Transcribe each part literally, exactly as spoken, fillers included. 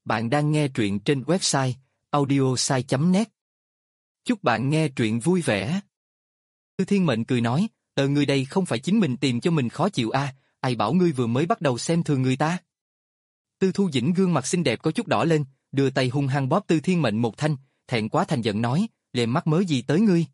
Bạn đang nghe truyện trên website audiosai chấm net. Chúc bạn nghe truyện vui vẻ. Tư Thiên Mệnh cười nói, ờ người đây không phải chính mình tìm cho mình khó chịu à, ai bảo ngươi vừa mới bắt đầu xem thường người ta. Tư Thu Dĩnh gương mặt xinh đẹp có chút đỏ lên, đưa tay hung hăng bóp Tư Thiên Mệnh một thanh, thẹn quá thành giận nói, lèm mắc mớ gì tới ngươi.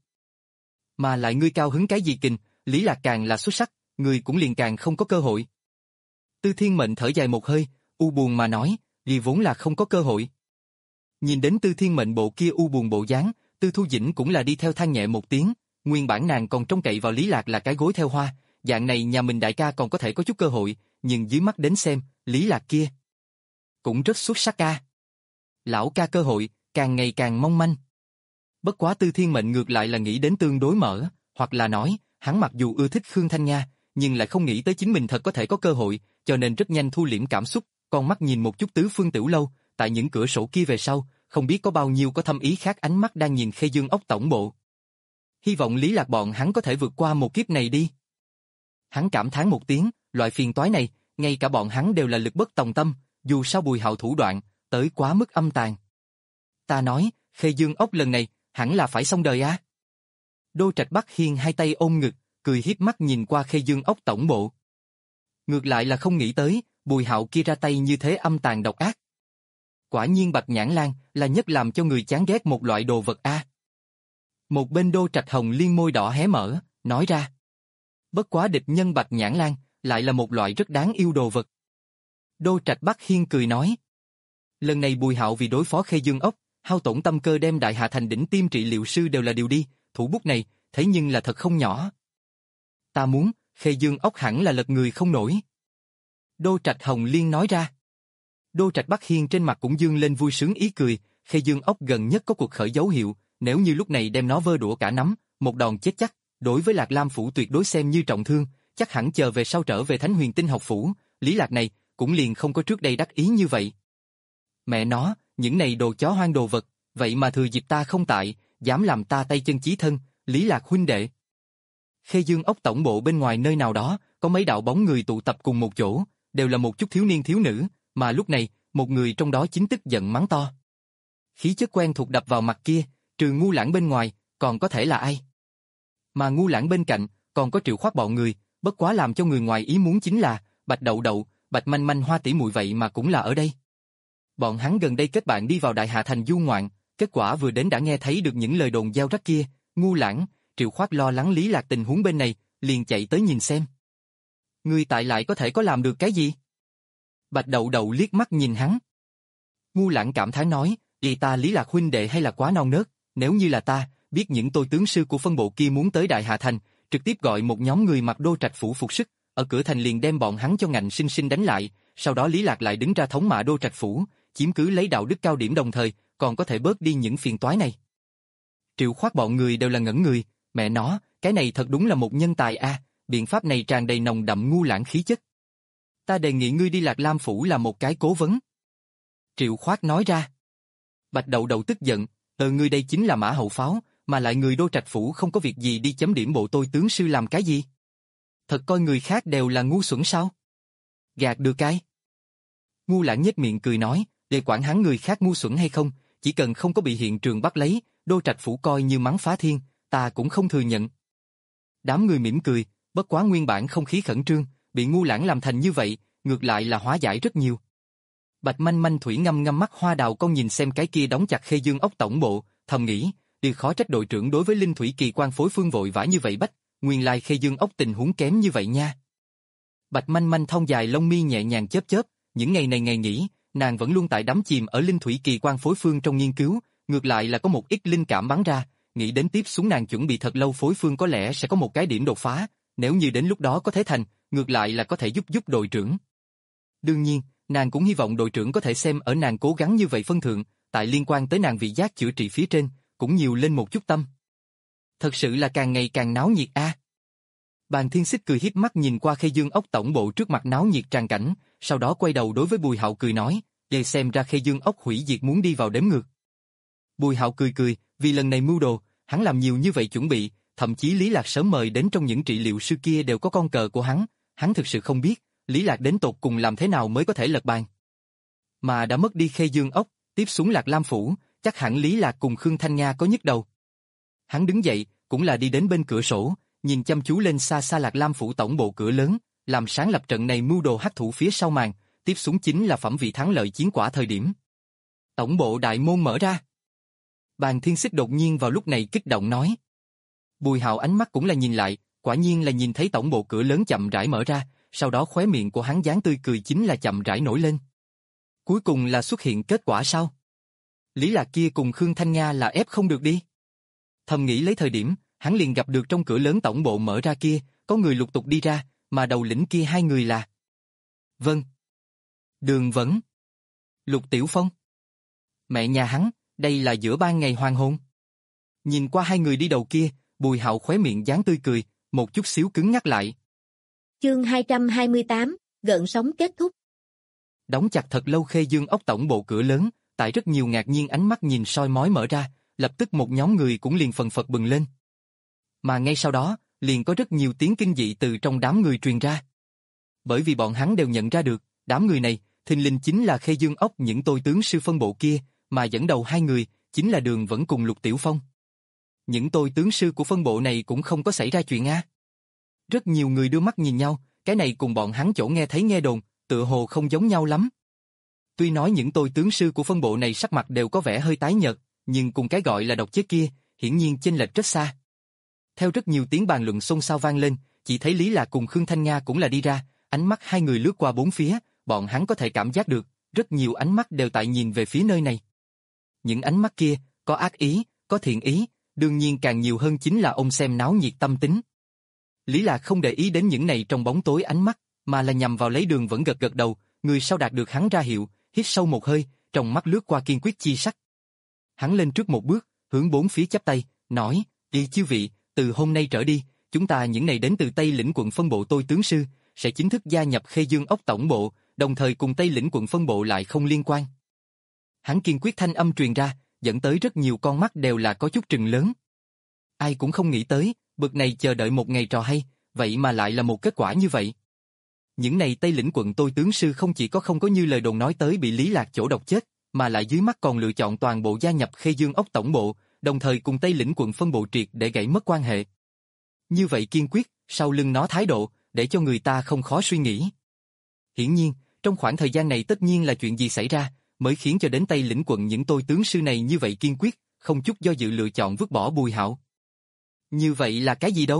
Mà lại ngươi cao hứng cái gì kình, Lý Lạc càng là xuất sắc, ngươi cũng liền càng không có cơ hội. Tư Thiên Mệnh thở dài một hơi, u buồn mà nói, vì vốn là không có cơ hội. Nhìn đến Tư Thiên Mệnh bộ kia u buồn bộ dáng, Tư Thu Dĩnh cũng là đi theo than nhẹ một tiếng, nguyên bản nàng còn trông cậy vào Lý Lạc là cái gối theo hoa, dạng này nhà mình đại ca còn có thể có chút cơ hội, nhưng dưới mắt đến xem, Lý Lạc kia cũng rất xuất sắc ca. Lão ca cơ hội, càng ngày càng mong manh. Bất quá Tư Thiên Mệnh ngược lại là nghĩ đến tương đối mở, hoặc là nói, hắn mặc dù ưa thích Khương Thanh Nga, nhưng lại không nghĩ tới chính mình thật có thể có cơ hội, cho nên rất nhanh thu liễm cảm xúc, con mắt nhìn một chút tứ phương tiểu lâu, tại những cửa sổ kia về sau, không biết có bao nhiêu có thâm ý khác ánh mắt đang nhìn Khê Dương ốc tổng bộ. Hy vọng Lý Lạc bọn hắn có thể vượt qua một kiếp này đi. Hắn cảm thán một tiếng, loại phiền toái này, ngay cả bọn hắn đều là lực bất tòng tâm, dù sao Bùi Hạo thủ đoạn, tới quá mức âm tàn. Ta nói, Khê Dương ốc lần này, hẳn là phải xong đời á. Đô Trạch Bắc Hiên hai tay ôm ngực, cười hiếp mắt nhìn qua Khê Dương ốc tổng bộ. Ngược lại là không nghĩ tới, Bùi Hạo kia ra tay như thế âm tàn độc ác. Quả nhiên Bạch Nhãn Lan là nhất làm cho người chán ghét một loại đồ vật a. Một bên Đô Trạch Hồng Liên môi đỏ hé mở, nói ra. Bất quá địch nhân Bạch Nhãn Lan lại là một loại rất đáng yêu đồ vật. Đô Trạch Bắc Hiên cười nói. Lần này Bùi Hạo vì đối phó Khê Dương ốc, hao tổn tâm cơ đem Đại Hạ thành đỉnh tiêm trị liệu sư đều là điều đi, thủ bút này, thế nhưng là thật không nhỏ. Ta muốn, Khê Dương ốc hẳn là lật người không nổi. Đô Trạch Hồng Liên nói ra. Đô Trạch Bắc Hiên trên mặt cũng dương lên vui sướng ý cười, Khê Dương ốc gần nhất có cuộc khởi dấu hiệu, nếu như lúc này đem nó vơ đũa cả nắm, một đòn chết chắc, đối với Lạc Lam phủ tuyệt đối xem như trọng thương, chắc hẳn chờ về sau trở về Thánh Huyền Tinh học phủ, Lý Lạc này cũng liền không có trước đây đắc ý như vậy. Mẹ nó, những này đồ chó hoang đồ vật, vậy mà thừa dịp ta không tại, dám làm ta tay chân chí thân, Lý Lạc huynh đệ. Khê Dương ốc tổng bộ bên ngoài nơi nào đó, có mấy đạo bóng người tụ tập cùng một chỗ, đều là một chút thiếu niên thiếu nữ, mà lúc này, một người trong đó chính tức giận mắng to. Khí chất quen thuộc đập vào mặt kia, trừ Ngu Lãng bên ngoài, còn có thể là ai? Mà Ngu Lãng bên cạnh, còn có Triệu Khoát bọn người, bất quá làm cho người ngoài ý muốn chính là, Bạch Đậu Đậu, Bạch Manh Manh Hoa tỷ muội vậy mà cũng là ở đây. Bọn hắn gần đây kết bạn đi vào Đại Hạ thành du ngoạn, kết quả vừa đến đã nghe thấy được những lời đồn gieo rắc kia, Ngu Lãng, Triệu Khoát lo lắng Lý Lạc tình huống bên này, liền chạy tới nhìn xem. Ngươi tại lại có thể có làm được cái gì? Bạch Đậu Đậu liếc mắt nhìn hắn. Ngu Lãng cảm thán nói, vì ta Lý Lạc huynh đệ hay là quá non nớt, nếu như là ta, biết những tôi tướng sư của phân bộ kia muốn tới Đại Hạ thành, trực tiếp gọi một nhóm người mặc Đô Trạch phủ phục sức, ở cửa thành liền đem bọn hắn cho ngạnh sinh sinh đánh lại, sau đó Lý Lạc lại đứng ra thống mạ Đô Trạch phủ, chiếm cứ lấy đạo đức cao điểm đồng thời, còn có thể bớt đi những phiền toái này. Triệu Khoát bọn người đều là ngẩn người, mẹ nó, cái này thật đúng là một nhân tài a, biện pháp này tràn đầy nồng đậm Ngu Lãng khí chất. Ta đề nghị ngươi đi Lạc Lam phủ là một cái cố vấn. Triệu Khoát nói ra. Bạch Đậu Đậu tức giận, ờ ngươi đây chính là mã hậu pháo, mà lại người Đô Trạch phủ không có việc gì đi chấm điểm bộ tôi tướng sư làm cái gì? Thật coi người khác đều là ngu xuẩn sao? Gạt được cái. Ngu Lãng nhếch miệng cười nói, để quản hắn người khác ngu xuẩn hay không, chỉ cần không có bị hiện trường bắt lấy, Đô Trạch phủ coi như mắng phá thiên, ta cũng không thừa nhận. Đám người mỉm cười, bất quá nguyên bản không khí khẩn trương, bị Ngu Lãng làm thành như vậy, ngược lại là hóa giải rất nhiều. Bạch Manh Manh Thủy ngâm ngâm mắt hoa đào con nhìn xem cái kia đóng chặt Khê Dương ốc tổng bộ, thầm nghĩ, điều khó trách đội trưởng đối với Linh Thủy Kỳ quan phối phương vội vã như vậy bách, nguyên lai Khê Dương ốc tình huống kém như vậy nha. Bạch Manh Manh thon dài lông mi nhẹ nhàng chớp chớp, những ngày này ngày nghỉ, nàng vẫn luôn tại đắm chìm ở Linh Thủy Kỳ quan phối phương trong nghiên cứu, ngược lại là có một ít linh cảm bắn ra, nghĩ đến tiếp xuống nàng chuẩn bị thật lâu phối phương có lẽ sẽ có một cái điểm đột phá, nếu như đến lúc đó có thể thành, ngược lại là có thể giúp giúp đội trưởng. Đương nhiên, nàng cũng hy vọng đội trưởng có thể xem ở nàng cố gắng như vậy phân thượng, tại liên quan tới nàng vị giác chữa trị phía trên, cũng nhiều lên một chút tâm. Thật sự là càng ngày càng náo nhiệt a. À. Bàn Thiên Xích cười hiếp mắt nhìn qua Khê Dương ốc tổng bộ trước mặt náo nhiệt tràn cảnh, sau đó quay đầu đối với Bùi Hạo cười nói, để xem ra Khê Dương ốc hủy diệt muốn đi vào đếm ngược. Bùi Hạo cười cười, vì lần này mưu đồ, hắn làm nhiều như vậy chuẩn bị, thậm chí Lý Lạc sớm mời đến trong những trị liệu sư kia đều có con cờ của hắn, hắn thực sự không biết, Lý Lạc đến tột cùng làm thế nào mới có thể lật bàn. Mà đã mất đi Khê Dương ốc, tiếp xuống Lạc Lam phủ, chắc hẳn Lý Lạc cùng Khương Thanh Nga có nhức đầu. Hắn đứng dậy, cũng là đi đến bên cửa sổ, nhìn chăm chú lên xa xa Lạc Lam phủ tổng bộ cửa lớn, làm sáng lập trận này mưu đồ hắc thủ phía sau màn, tiếp xuống chính là phẩm vị thắng lợi chiến quả thời điểm. Tổng bộ đại môn mở ra. Bàn Thiên Xích đột nhiên vào lúc này kích động nói. Bùi Hạo ánh mắt cũng là nhìn lại, quả nhiên là nhìn thấy tổng bộ cửa lớn chậm rãi mở ra, sau đó khóe miệng của hắn dáng tươi cười chính là chậm rãi nổi lên. Cuối cùng là xuất hiện kết quả sao? Lý Lạc kia cùng Khương Thanh Nga là ép không được đi. Thầm nghĩ lấy thời điểm, hắn liền gặp được trong cửa lớn tổng bộ mở ra kia, có người lục tục đi ra, mà đầu lĩnh kia hai người là Vâng, Đường Vẫn, Lục Tiểu Phong. Mẹ nhà hắn, đây là giữa ban ngày hoàng hôn. Nhìn qua hai người đi đầu kia, Bùi Hạo khóe miệng dáng tươi cười, một chút xíu cứng ngắc lại. Chương hai trăm hai mươi tám, gợn sóng kết thúc. Đóng chặt thật lâu Khê Dương ốc tổng bộ cửa lớn, tại rất nhiều ngạc nhiên ánh mắt nhìn soi mói mở ra, lập tức một nhóm người cũng liền phần phật bừng lên. Mà ngay sau đó, liền có rất nhiều tiếng kinh dị từ trong đám người truyền ra. Bởi vì bọn hắn đều nhận ra được, đám người này, thình lình chính là Khê Dương ốc những tôi tướng sư phân bộ kia, mà dẫn đầu hai người, chính là Đường Vẫn cùng Lục Tiểu Phong. Những tôi tướng sư của phân bộ này cũng không có xảy ra chuyện a. Rất nhiều người đưa mắt nhìn nhau, cái này cùng bọn hắn chỗ nghe thấy nghe đồn, tựa hồ không giống nhau lắm. Tuy nói những tôi tướng sư của phân bộ này sắc mặt đều có vẻ hơi tái nhợt, nhưng cùng cái gọi là độc chết kia, hiển nhiên chênh lệch rất xa. Theo rất nhiều tiếng bàn luận xôn xao vang lên, chỉ thấy Lý Lạc cùng Khương Thanh Nga cũng là đi ra, ánh mắt hai người lướt qua bốn phía, bọn hắn có thể cảm giác được, rất nhiều ánh mắt đều tại nhìn về phía nơi này. Những ánh mắt kia, có ác ý, có thiện ý, đương nhiên càng nhiều hơn chính là ông xem náo nhiệt tâm tính. Lý Lạc không để ý đến những này trong bóng tối ánh mắt, mà là nhằm vào lấy Đường Vẫn gật gật đầu, người sau đạt được hắn ra hiệu, hít sâu một hơi, trong mắt lướt qua kiên quyết chi sắc. Hắn lên trước một bước, hướng bốn phía chắp tay, nói, đi chư vị, từ hôm nay trở đi, chúng ta những này đến từ Tây Lĩnh quận phân bộ tôi tướng sư, sẽ chính thức gia nhập Khê Dương ốc tổng bộ, đồng thời cùng Tây Lĩnh quận phân bộ lại không liên quan. Hắn kiên quyết thanh âm truyền ra, dẫn tới rất nhiều con mắt đều là có chút trừng lớn. Ai cũng không nghĩ tới, bực này chờ đợi một ngày trò hay, vậy mà lại là một kết quả như vậy. Những này Tây Lĩnh quận tôi tướng sư không chỉ có không có như lời đồn nói tới bị Lý Lạc chỗ độc chết, mà lại dưới mắt còn lựa chọn toàn bộ gia nhập Khê Dương ốc tổng bộ, đồng thời cùng Tây Lĩnh quận phân bộ triệt để gãy mất quan hệ. Như vậy kiên quyết, sau lưng nó thái độ, để cho người ta không khó suy nghĩ. Hiển nhiên, trong khoảng thời gian này tất nhiên là chuyện gì xảy ra, mới khiến cho đến Tây Lĩnh quận những tôi tướng sư này như vậy kiên quyết, không chút do dự lựa chọn vứt bỏ Bùi Hạo. Như vậy là cái gì đâu?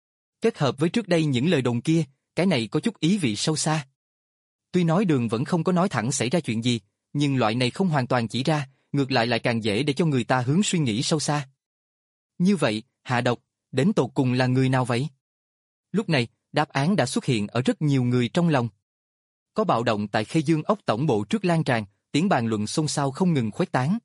Kết hợp với trước đây những lời đồn kia, cái này có chút ý vị sâu xa. Tuy nói Đường vẫn không có nói thẳng xảy ra chuyện gì, nhưng loại này không hoàn toàn chỉ ra, ngược lại lại càng dễ để cho người ta hướng suy nghĩ sâu xa. Như vậy, hạ độc, đến tột cùng là người nào vậy? Lúc này, đáp án đã xuất hiện ở rất nhiều người trong lòng. Có bạo động tại Khê Dương ốc tổng bộ trước lan tràn, tiếng bàn luận xôn xao không ngừng khuếch tán.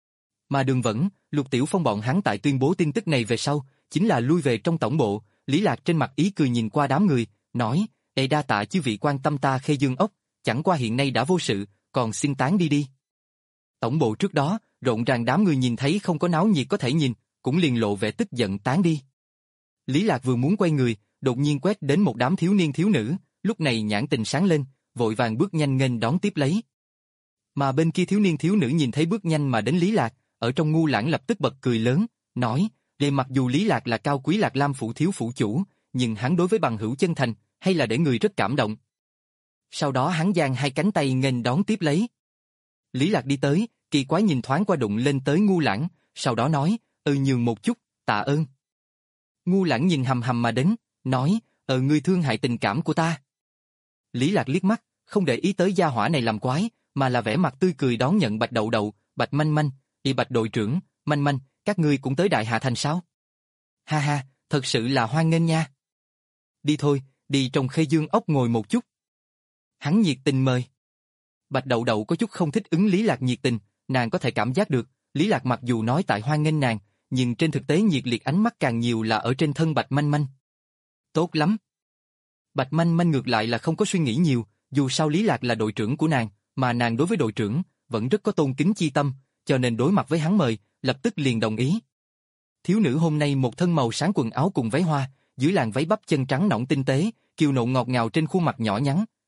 Mà Đường Vẫn, Lục Tiểu Phong bọn hắn tại tuyên bố tin tức này về sau, chính là lui về trong tổng bộ, Lý Lạc trên mặt ý cười nhìn qua đám người, nói, "Ê đa tạ chư vị quan tâm ta Khê Dương ốc, chẳng qua hiện nay đã vô sự, còn xin tán đi đi." Tổng bộ trước đó, rộn ràng đám người nhìn thấy không có náo nhiệt có thể nhìn, cũng liền lộ vẻ tức giận tán đi. Lý Lạc vừa muốn quay người, đột nhiên quét đến một đám thiếu niên thiếu nữ, lúc này nhãn tình sáng lên, vội vàng bước nhanh nghênh đón tiếp lấy. Mà bên kia thiếu niên thiếu nữ nhìn thấy bước nhanh mà đến Lý Lạc, ở trong ngu lãng lập tức bật cười lớn, nói, "Để mặc dù Lý Lạc là cao quý Lạc Lam phủ thiếu phủ chủ, nhưng hắn đối với bằng hữu chân thành, hay là để người rất cảm động." Sau đó hắn giang hai cánh tay nghênh đón tiếp lấy. Lý Lạc đi tới, kỳ quái nhìn thoáng qua đụng lên tới ngu lãng, sau đó nói, "Ừ nhường một chút, tạ ơn." Ngu lãng nhìn hầm hầm mà đến, nói, "Ờ ngươi thương hại tình cảm của ta." Lý Lạc liếc mắt, không để ý tới gia hỏa này làm quái, mà là vẻ mặt tươi cười đón nhận Bạch Đậu Đậu, Bạch Manh Manh, "Đi Bạch đội trưởng, Manh Manh, các ngươi cũng tới Đại Hà Thành sao?" "Ha ha, thật sự là hoan nghênh nha." "Đi thôi, đi trong Khê Dương ốc ngồi một chút." Hắn nhiệt tình mời. Bạch Đậu Đậu có chút không thích ứng Lý Lạc nhiệt tình, nàng có thể cảm giác được, Lý Lạc mặc dù nói tại hoan nghênh nàng, nhưng trên thực tế nhiệt liệt ánh mắt càng nhiều là ở trên thân Bạch Manh Manh. Tốt lắm. Bạch Manh Manh ngược lại là không có suy nghĩ nhiều, dù sao Lý Lạc là đội trưởng của nàng, mà nàng đối với đội trưởng vẫn rất có tôn kính chi tâm, cho nên đối mặt với hắn mời, lập tức liền đồng ý. Thiếu nữ hôm nay một thân màu sáng quần áo cùng váy hoa, dưới làn váy bắp chân trắng nõn tinh tế, kiều nộn ngọt ngào trên khuôn mặt nhỏ nhắn,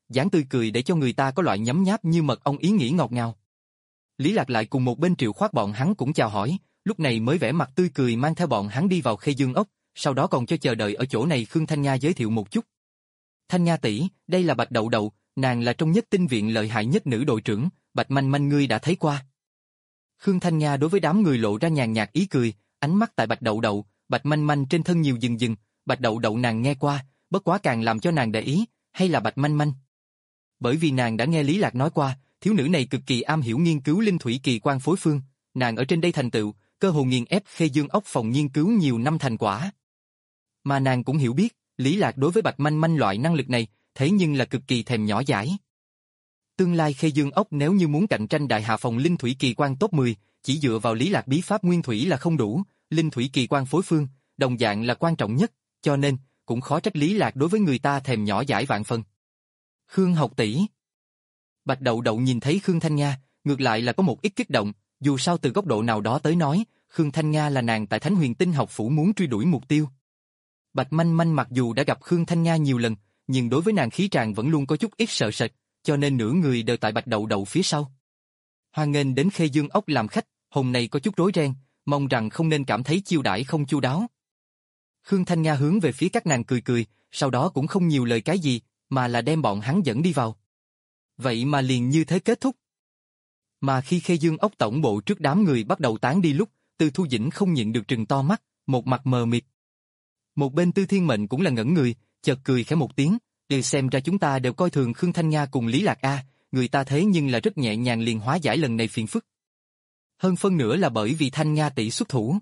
dáng tươi cười để cho người ta có loại nhấm nháp như mật ong ý nghĩ ngọt ngào. Lý Lạc lại cùng một bên Triệu Khoát bọn hắn cũng chào hỏi, lúc này mới vẻ mặt tươi cười mang theo bọn hắn đi vào Khê Dương ốc, sau đó còn cho chờ đợi ở chỗ này Khương Thanh Nha giới thiệu một chút. Thanh Nha tỷ, đây là Bạch Đậu Đậu, nàng là trong nhất tinh viện lợi hại nhất nữ đội trưởng, Bạch Manh Manh ngươi đã thấy qua. Khương Thanh Nha đối với đám người lộ ra nhàn nhạt ý cười, ánh mắt tại Bạch Đậu Đậu, Bạch Manh Manh trên thân nhiều dừng dừng, Bạch Đậu Đậu nàng nghe qua, bất quá càng làm cho nàng để ý, hay là Bạch Manh Manh. Bởi vì nàng đã nghe Lý Lạc nói qua, thiếu nữ này cực kỳ am hiểu nghiên cứu linh thủy kỳ quan phối phương, nàng ở trên đây thành tựu, cơ hồ nghiền ép Khê Dương ốc phòng nghiên cứu nhiều năm thành quả. Mà nàng cũng hiểu biết, Lý Lạc đối với Bạch Manh Manh loại năng lực này, thế nhưng là cực kỳ thèm nhỏ dãi. Tương lai Khê Dương ốc nếu như muốn cạnh tranh đại hạ phòng linh thủy kỳ quan top mười, chỉ dựa vào Lý Lạc bí pháp nguyên thủy là không đủ, linh thủy kỳ quan phối phương, đồng dạng là quan trọng nhất, cho nên, cũng khó trách Lý Lạc đối với người ta thèm nhỏ dãi vạn phần. Khương học tỷ. Bạch Đậu Đậu nhìn thấy Khương Thanh Nga, ngược lại là có một ít kích động, dù sao từ góc độ nào đó tới nói, Khương Thanh Nga là nàng tại Thánh Huyền Tinh học phủ muốn truy đuổi mục tiêu. Bạch Manh Manh mặc dù đã gặp Khương Thanh Nga nhiều lần, nhưng đối với nàng khí tràng vẫn luôn có chút ít sợ sệt, cho nên nửa người đều tại Bạch Đậu Đậu phía sau. Hoan nghênh đến Khê Dương ốc làm khách, hôm nay có chút rối ren, mong rằng không nên cảm thấy chiêu đãi không chu đáo. Khương Thanh Nga hướng về phía các nàng cười cười, sau đó cũng không nhiều lời cái gì, mà là đem bọn hắn dẫn đi vào. Vậy mà liền như thế kết thúc. Mà khi Khê Dương ốc tổng bộ trước đám người bắt đầu tán đi lúc, Tư Thu Dĩnh không nhịn được trừng to mắt, một mặt mờ mịt. Một bên Tư Thiên Mệnh cũng là ngẩn người, chợt cười khẽ một tiếng, để xem ra chúng ta đều coi thường Khương Thanh Nga cùng Lý Lạc a, người ta thế nhưng là rất nhẹ nhàng liền hóa giải lần này phiền phức. Hơn phân nữa là bởi vì Thanh Nga tỷ xuất thủ.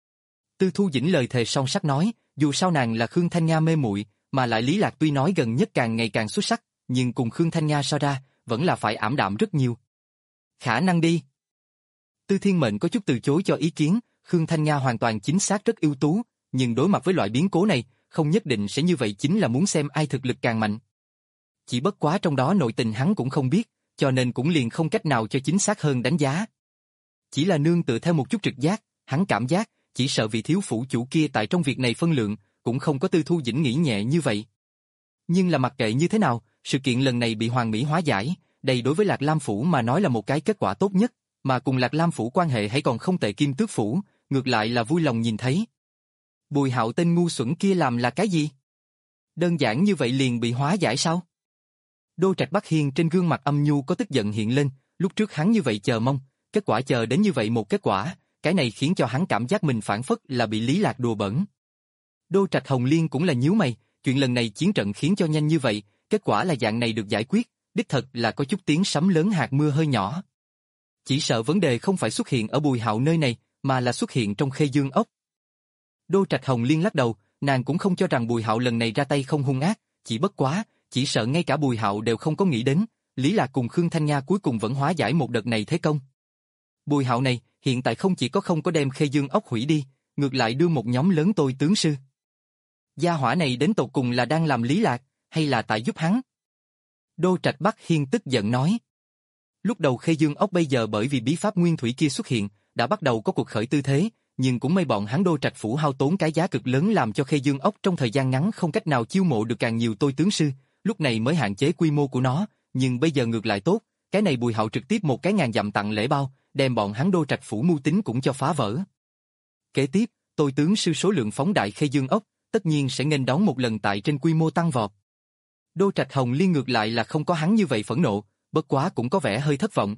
Tư Thu Dĩnh lời thề song sắt nói, dù sao nàng là Khương Thanh Nga mê muội, mà lại Lý Lạc tuy nói gần nhất càng ngày càng xuất sắc, nhưng cùng Khương Thanh Nga so ra, vẫn là phải ảm đạm rất nhiều. Khả năng đi. Tư Thiên Mệnh có chút từ chối cho ý kiến, Khương Thanh Nga hoàn toàn chính xác rất ưu tú, nhưng đối mặt với loại biến cố này, không nhất định sẽ như vậy, chính là muốn xem ai thực lực càng mạnh. Chỉ bất quá trong đó nội tình hắn cũng không biết, cho nên cũng liền không cách nào cho chính xác hơn đánh giá. Chỉ là nương tựa theo một chút trực giác, hắn cảm giác, chỉ sợ vị thiếu phủ chủ kia tại trong việc này phân lượng, cũng không có Tư Thu Dĩnh nghĩ nhẹ như vậy. Nhưng là mặc kệ như thế nào, sự kiện lần này bị Hoàng Mỹ hóa giải, đây đối với Lạc Lam Phủ mà nói là một cái kết quả tốt nhất, mà cùng Lạc Lam Phủ quan hệ hay còn không tệ Kim Tước Phủ, ngược lại là vui lòng nhìn thấy. Bùi Hạo tên ngu xuẩn kia làm là cái gì? Đơn giản như vậy liền bị hóa giải sao? Đô Trạch Bắc Hiên trên gương mặt âm nhu có tức giận hiện lên, lúc trước hắn như vậy chờ mong, kết quả chờ đến như vậy một kết quả, cái này khiến cho hắn cảm giác mình phản phất là bị Lý Lạc đùa bỡn. Đô Trạch Hồng Liên cũng là nhíu mày, chuyện lần này chiến trận khiến cho nhanh như vậy, kết quả là dạng này được giải quyết, đích thật là có chút tiếng sấm lớn hạt mưa hơi nhỏ. Chỉ sợ vấn đề không phải xuất hiện ở Bùi Hạo nơi này, mà là xuất hiện trong Khê Dương ốc. Đô Trạch Hồng Liên lắc đầu, nàng cũng không cho rằng Bùi Hạo lần này ra tay không hung ác, chỉ bất quá, chỉ sợ ngay cả Bùi Hạo đều không có nghĩ đến, Lý Lạc cùng Khương Thanh Nga cuối cùng vẫn hóa giải một đợt này thế công. Bùi Hạo này, hiện tại không chỉ có không có đem Khê Dương ốc hủy đi, ngược lại đưa một nhóm lớn tôi tướng sư. Gia hỏa này đến tột cùng là đang làm Lý Lạc, hay là tại giúp hắn? Đô Trạch Bắc Hiên tức giận nói. Lúc đầu Khê Dương ốc bây giờ bởi vì bí pháp nguyên thủy kia xuất hiện, đã bắt đầu có cuộc khởi tư thế, nhưng cũng may bọn hắn Đô Trạch Phủ hao tốn cái giá cực lớn làm cho Khê Dương ốc trong thời gian ngắn không cách nào chiêu mộ được càng nhiều tôi tướng sư, lúc này mới hạn chế quy mô của nó, nhưng bây giờ ngược lại tốt, cái này Bùi Hạo trực tiếp một cái ngàn dặm tặng lễ bao, đem bọn hắn Đô Trạch Phủ mưu tính cũng cho phá vỡ. Kế tiếp, tôi tướng sư số lượng phóng đại Khê Dương ốc, tất nhiên sẽ nghênh đón một lần tại trên quy mô tăng vọt. Đô Trạch Hồng Liên ngược lại là không có hắn như vậy phẫn nộ, bất quá cũng có vẻ hơi thất vọng.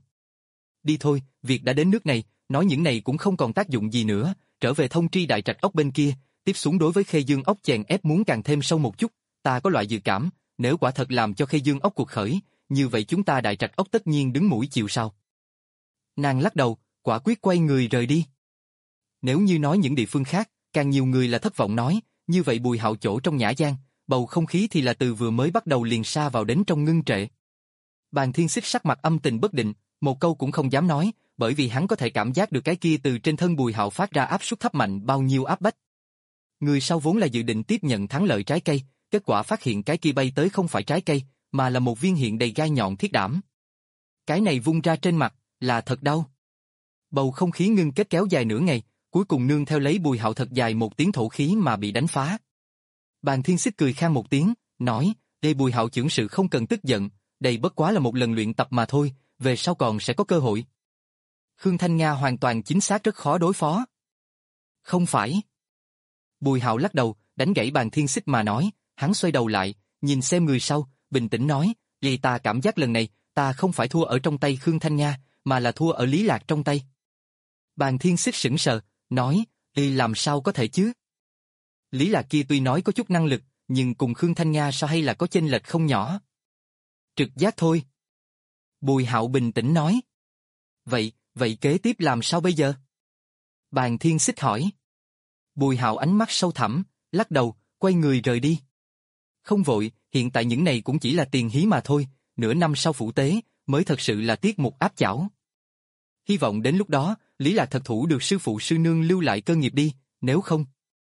Đi thôi, việc đã đến nước này, nói những này cũng không còn tác dụng gì nữa, trở về thông tri Đại Trạch ốc bên kia, tiếp xuống đối với Khê Dương ốc chèn ép muốn càng thêm sâu một chút, ta có loại dự cảm, nếu quả thật làm cho Khê Dương ốc cuộc khởi, như vậy chúng ta Đại Trạch ốc tất nhiên đứng mũi chịu sào. Nàng lắc đầu, quả quyết quay người rời đi. Nếu như nói những địa phương khác, càng nhiều người là thất vọng nói, như vậy Bùi Hạo chỗ trong Nhã Giang, bầu không khí thì là từ vừa mới bắt đầu liền sa vào đến trong ngưng trệ. Bàn Thiên Xích sắc mặt âm tình bất định, một câu cũng không dám nói, bởi vì hắn có thể cảm giác được cái kia từ trên thân Bùi Hạo phát ra áp suất thấp mạnh bao nhiêu áp bách. Người sau vốn là dự định tiếp nhận thắng lợi trái cây, kết quả phát hiện cái kia bay tới không phải trái cây, mà là một viên hiện đầy gai nhọn thiết đảm. Cái này vung ra trên mặt, là thật đau. Bầu không khí ngưng kết kéo dài nửa ngày, cuối cùng nương theo lấy Bùi Hạo thật dài một tiếng thổ khí mà bị đánh phá. Bàn Thiên Xích cười khan một tiếng, nói, Đây Bùi Hạo chưởng sự không cần tức giận, đây bất quá là một lần luyện tập mà thôi, về sau còn sẽ có cơ hội. Khương Thanh Nga hoàn toàn chính xác rất khó đối phó. Không phải. Bùi Hạo lắc đầu, đánh gãy Bàn Thiên Xích mà nói, hắn xoay đầu lại, nhìn xem người sau, bình tĩnh nói, vì ta cảm giác lần này, ta không phải thua ở trong tay Khương Thanh Nga, mà là thua ở Lý Lạc trong tay. Bàn Thiên Xích sững sờ, nói, y làm sao có thể chứ? Lý Lạc kia tuy nói có chút năng lực, nhưng cùng Khương Thanh Nga sao hay là có chênh lệch không nhỏ. Trực giác thôi. Bùi Hạo bình tĩnh nói. Vậy, vậy kế tiếp làm sao bây giờ? Bàn Thiên Xích hỏi. Bùi Hạo ánh mắt sâu thẳm, lắc đầu, quay người rời đi. Không vội, hiện tại những này cũng chỉ là tiền hí mà thôi, nửa năm sau phủ tế, mới thật sự là tiết mục áp chảo. Hy vọng đến lúc đó, Lý Lạc thật thủ được sư phụ sư nương lưu lại cơ nghiệp đi, nếu không.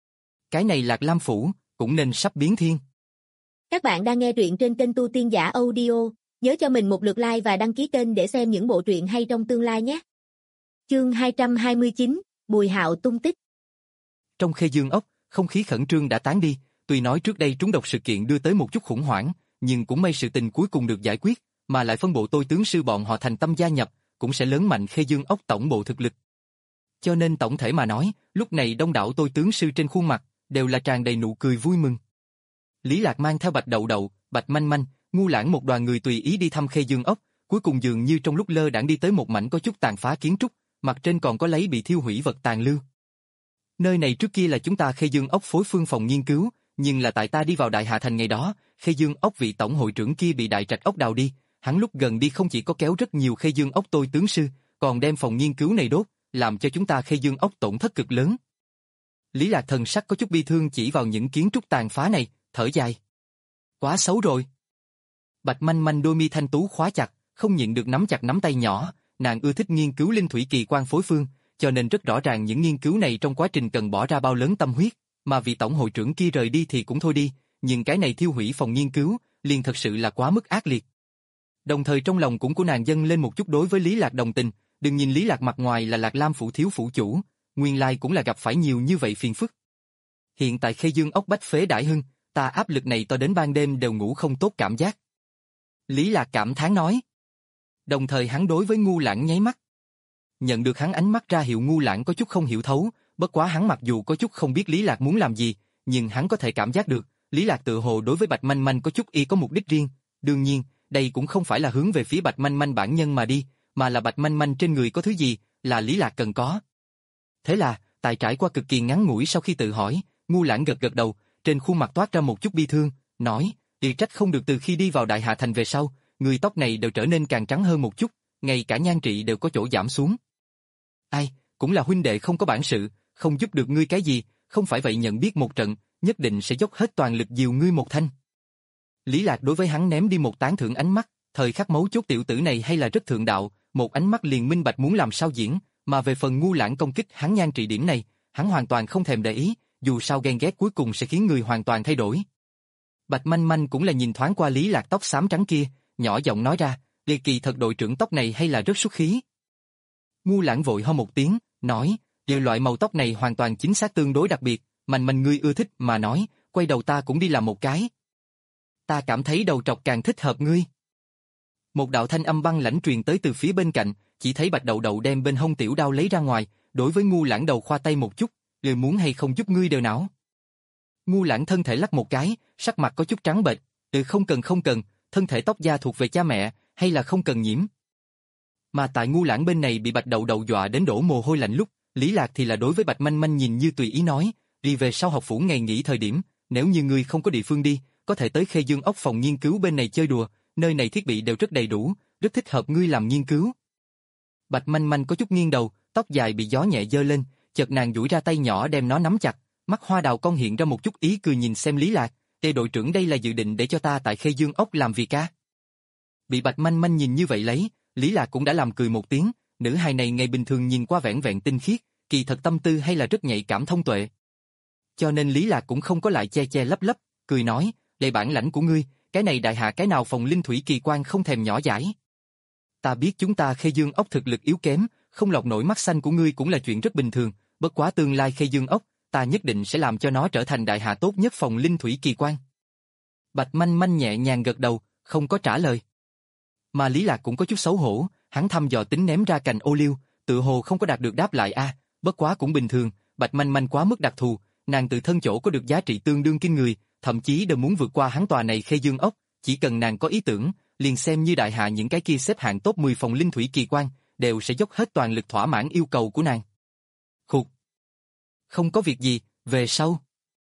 Cái này Lạc Lam phủ, cũng nên sắp biến thiên. Các bạn đang nghe truyện trên kênh Tu Tiên Giả Audio, nhớ cho mình một lượt like và đăng ký kênh để xem những bộ truyện hay trong tương lai nhé. Chương hai trăm hai mươi chín, Bùi Hạo tung tích. Trong Khê Dương ốc, không khí khẩn trương đã tán đi, tuy nói trước đây trúng độc sự kiện đưa tới một chút khủng hoảng, nhưng cũng may sự tình cuối cùng được giải quyết, mà lại phân bộ tôi tướng sư bọn họ thành tâm gia nhập, cũng sẽ lớn mạnh Khê Dương ốc tổng bộ thực lực. Cho nên tổng thể mà nói, lúc này đông đảo tôi tướng sư trên khuôn mặt, đều là tràn đầy nụ cười vui mừng. Lý Lạc mang theo Bạch Đậu Đậu, Bạch Manh Manh, Ngu Lãng một đoàn người tùy ý đi thăm Khê Dương ốc, cuối cùng dường như trong lúc lơ đãng đi tới một mảnh có chút tàn phá kiến trúc, mặt trên còn có lấy bị thiêu hủy vật tàn lưu. Nơi này trước kia là chúng ta Khê Dương ốc phối phương phòng nghiên cứu, nhưng là tại ta đi vào Đại Hạ Thành ngày đó, Khê Dương ốc vị tổng hội trưởng kia bị Đại Trạch ốc đào đi, hắn lúc gần đi không chỉ có kéo rất nhiều Khê Dương ốc tôi tướng sư, còn đem phòng nghiên cứu này đốt, làm cho chúng ta Khê Dương ốc tổn thất cực lớn. Lý Lạc thần sắc có chút bi thương chỉ vào những kiến trúc tàn phá này, thở dài. Quá xấu rồi. Bạch Manh Manh đôi mi thanh tú khóa chặt, không nhịn được nắm chặt nắm tay nhỏ, nàng ưa thích nghiên cứu linh thủy kỳ quan phối phương, cho nên rất rõ ràng những nghiên cứu này trong quá trình cần bỏ ra bao lớn tâm huyết, mà vì tổng hội trưởng kia rời đi thì cũng thôi đi, nhưng cái này thiêu hủy phòng nghiên cứu, liền thật sự là quá mức ác liệt. Đồng thời trong lòng cũng của nàng dâng lên một chút đối với Lý Lạc đồng tình, đừng nhìn Lý Lạc mặt ngoài là Lạc Lam phủ thiếu phủ chủ, nguyên lai cũng là gặp phải nhiều như vậy phiền phức. Hiện tại Khê Dương ốc bách phế đại hưng, ta áp lực này to đến ban đêm đều ngủ không tốt cảm giác. Lý Lạc cảm thán nói. Đồng thời hắn đối với Ngu Lãng nháy mắt. Nhận được hắn ánh mắt ra hiệu Ngu Lãng có chút không hiểu thấu, bất quá hắn mặc dù có chút không biết Lý Lạc muốn làm gì, nhưng hắn có thể cảm giác được, Lý Lạc tự hồ đối với Bạch Manh Manh có chút y có mục đích riêng, đương nhiên, đây cũng không phải là hướng về phía Bạch Manh Manh bản nhân mà đi, mà là Bạch Manh Manh trên người có thứ gì, là Lý Lạc cần có. Thế là, tại trải qua cực kỳ ngắn ngủi sau khi tự hỏi, Ngu Lãng gật gật đầu, trên khuôn mặt toát ra một chút bi thương, nói, "Điều trách không được từ khi đi vào Đại Hạ Thành về sau, người tóc này đều trở nên càng trắng hơn một chút, ngay cả nhan trị đều có chỗ giảm xuống. Ai, cũng là huynh đệ không có bản sự, không giúp được ngươi cái gì, không phải vậy nhận biết một trận, nhất định sẽ dốc hết toàn lực dìu ngươi một thanh." Lý Lạc đối với hắn ném đi một tán thưởng ánh mắt, thời khắc mấu chốt tiểu tử này hay là rất thượng đạo, một ánh mắt liền minh bạch muốn làm sao diễn, mà về phần Ngu Lãng công kích hắn nhan trị điểm này, hắn hoàn toàn không thèm để ý, dù sao ghen ghét cuối cùng sẽ khiến người hoàn toàn thay đổi. Bạch Manh Manh cũng là nhìn thoáng qua Lý Lạc tóc xám trắng kia, nhỏ giọng nói ra, "Liệt kỳ thật đội trưởng tóc này hay là rất xuất khí." Ngu Lãng vội ho một tiếng, nói, "Điều loại màu tóc này hoàn toàn chính xác tương đối đặc biệt, Manh Manh ngươi ưa thích mà nói, quay đầu ta cũng đi làm một cái. Ta cảm thấy đầu trọc càng thích hợp ngươi." Một đạo thanh âm băng lãnh truyền tới từ phía bên cạnh, chỉ thấy Bạch Đậu Đậu đem bên hông tiểu đao lấy ra ngoài, đối với Ngu Lãng đầu khoa tay một chút, "Ngươi muốn hay không giúp ngươi đều não." Ngu Lãng thân thể lắc một cái, sắc mặt có chút trắng bệch, "Ừ không cần không cần, thân thể tóc da thuộc về cha mẹ, hay là không cần nhiễm." Mà tại Ngu Lãng bên này bị Bạch Đậu Đậu dọa đến đổ mồ hôi lạnh lúc, Lý Lạc thì là đối với Bạch Manh Manh nhìn như tùy ý nói, "Đi về sau học phủ ngày nghỉ thời điểm, nếu như ngươi không có địa phương đi, có thể tới Khê Dương ốc phòng nghiên cứu bên này chơi đùa, nơi này thiết bị đều rất đầy đủ, rất thích hợp ngươi làm nghiên cứu." Bạch Manh Manh có chút nghiêng đầu, tóc dài bị gió nhẹ giơ lên, chợt nàng duỗi ra tay nhỏ đem nó nắm chặt, mắt hoa đào cong hiện ra một chút ý cười nhìn xem Lý Lạc, "Tề đội trưởng đây là dự định để cho ta tại Khê Dương ốc làm việc à?" Bị Bạch Manh Manh nhìn như vậy lấy, Lý Lạc cũng đã làm cười một tiếng, nữ hài này ngày bình thường nhìn qua vẻn vẹn tinh khiết, kỳ thật tâm tư hay là rất nhạy cảm thông tuệ. Cho nên Lý Lạc cũng không có lại che che lấp lấp, cười nói, "Đây bản lãnh của ngươi, cái này đại hạ cái nào phòng linh thủy kỳ quan không thèm nhỏ dãi. Ta biết chúng ta Khê Dương ốc thực lực yếu kém, không lọt nổi mắt xanh của ngươi cũng là chuyện rất bình thường, bất quá tương lai Khê Dương ốc, ta nhất định sẽ làm cho nó trở thành đại hạ tốt nhất phòng linh thủy kỳ quan." Bạch Manh Manh nhẹ nhàng gật đầu, không có trả lời. Mà Lý Lạc cũng có chút xấu hổ, hắn thăm dò tính ném ra cành ô liu, tự hồ không có đạt được đáp lại a, bất quá cũng bình thường, Bạch Manh Manh quá mức đặc thù, nàng tự thân chỗ có được giá trị tương đương kinh người, thậm chí đều muốn vượt qua hắn tòa này Khê Dương ốc, chỉ cần nàng có ý tưởng, liền xem như đại hạ những cái kia xếp hạng top mười phòng linh thủy kỳ quan, đều sẽ dốc hết toàn lực thỏa mãn yêu cầu của nàng. Khục. Không có việc gì, về sau.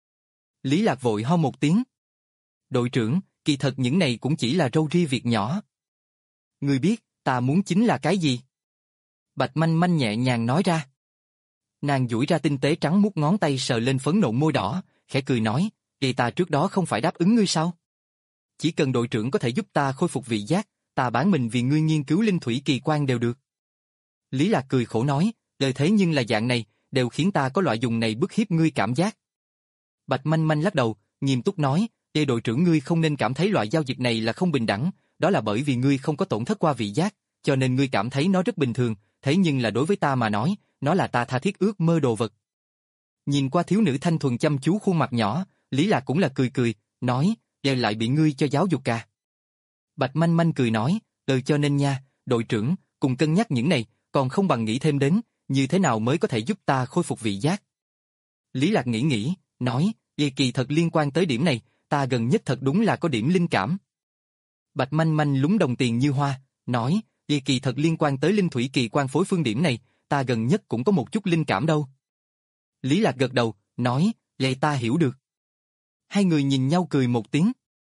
Lý Lạc vội ho một tiếng. Đội trưởng, kỳ thật những này cũng chỉ là râu ria việc nhỏ. Ngươi biết, ta muốn chính là cái gì? Bạch Manh Manh nhẹ nhàng nói ra. Nàng duỗi ra tinh tế trắng muốt ngón tay sờ lên phấn nộn môi đỏ, khẽ cười nói, vậy ta trước đó không phải đáp ứng ngươi sao? Chỉ cần đội trưởng có thể giúp ta khôi phục vị giác, ta bán mình vì ngươi nghiên cứu linh thủy kỳ quan đều được. Lý Lạc cười khổ nói, lời thế nhưng là dạng này, đều khiến ta có loại dùng này bức hiếp ngươi cảm giác. Bạch Manh Manh lắc đầu, nghiêm túc nói, Ê đội trưởng ngươi không nên cảm thấy loại giao dịch này là không bình đẳng, đó là bởi vì ngươi không có tổn thất qua vị giác, cho nên ngươi cảm thấy nó rất bình thường, thế nhưng là đối với ta mà nói, nó là ta tha thiết ước mơ đồ vật. Nhìn qua thiếu nữ thanh thuần chăm chú khuôn mặt nhỏ, Lý Lạc cũng là cười cười, nói, giờ lại bị ngươi cho giáo dục ca. Bạch Manh Manh cười nói, ừ cho nên nha, đội trưởng, cùng cân nhắc những này, còn không bằng nghĩ thêm đến, như thế nào mới có thể giúp ta khôi phục vị giác. Lý Lạc nghĩ nghĩ, nói, Ê kỳ thật liên quan tới điểm này, ta gần nhất thật đúng là có điểm linh cảm. Bạch Manh Manh lúng đồng tiền như hoa, nói, Ê kỳ thật liên quan tới linh thủy kỳ quan phối phương điểm này, ta gần nhất cũng có một chút linh cảm đâu. Lý Lạc gật đầu, nói, vậy ta hiểu được. Hai người nhìn nhau cười một tiếng.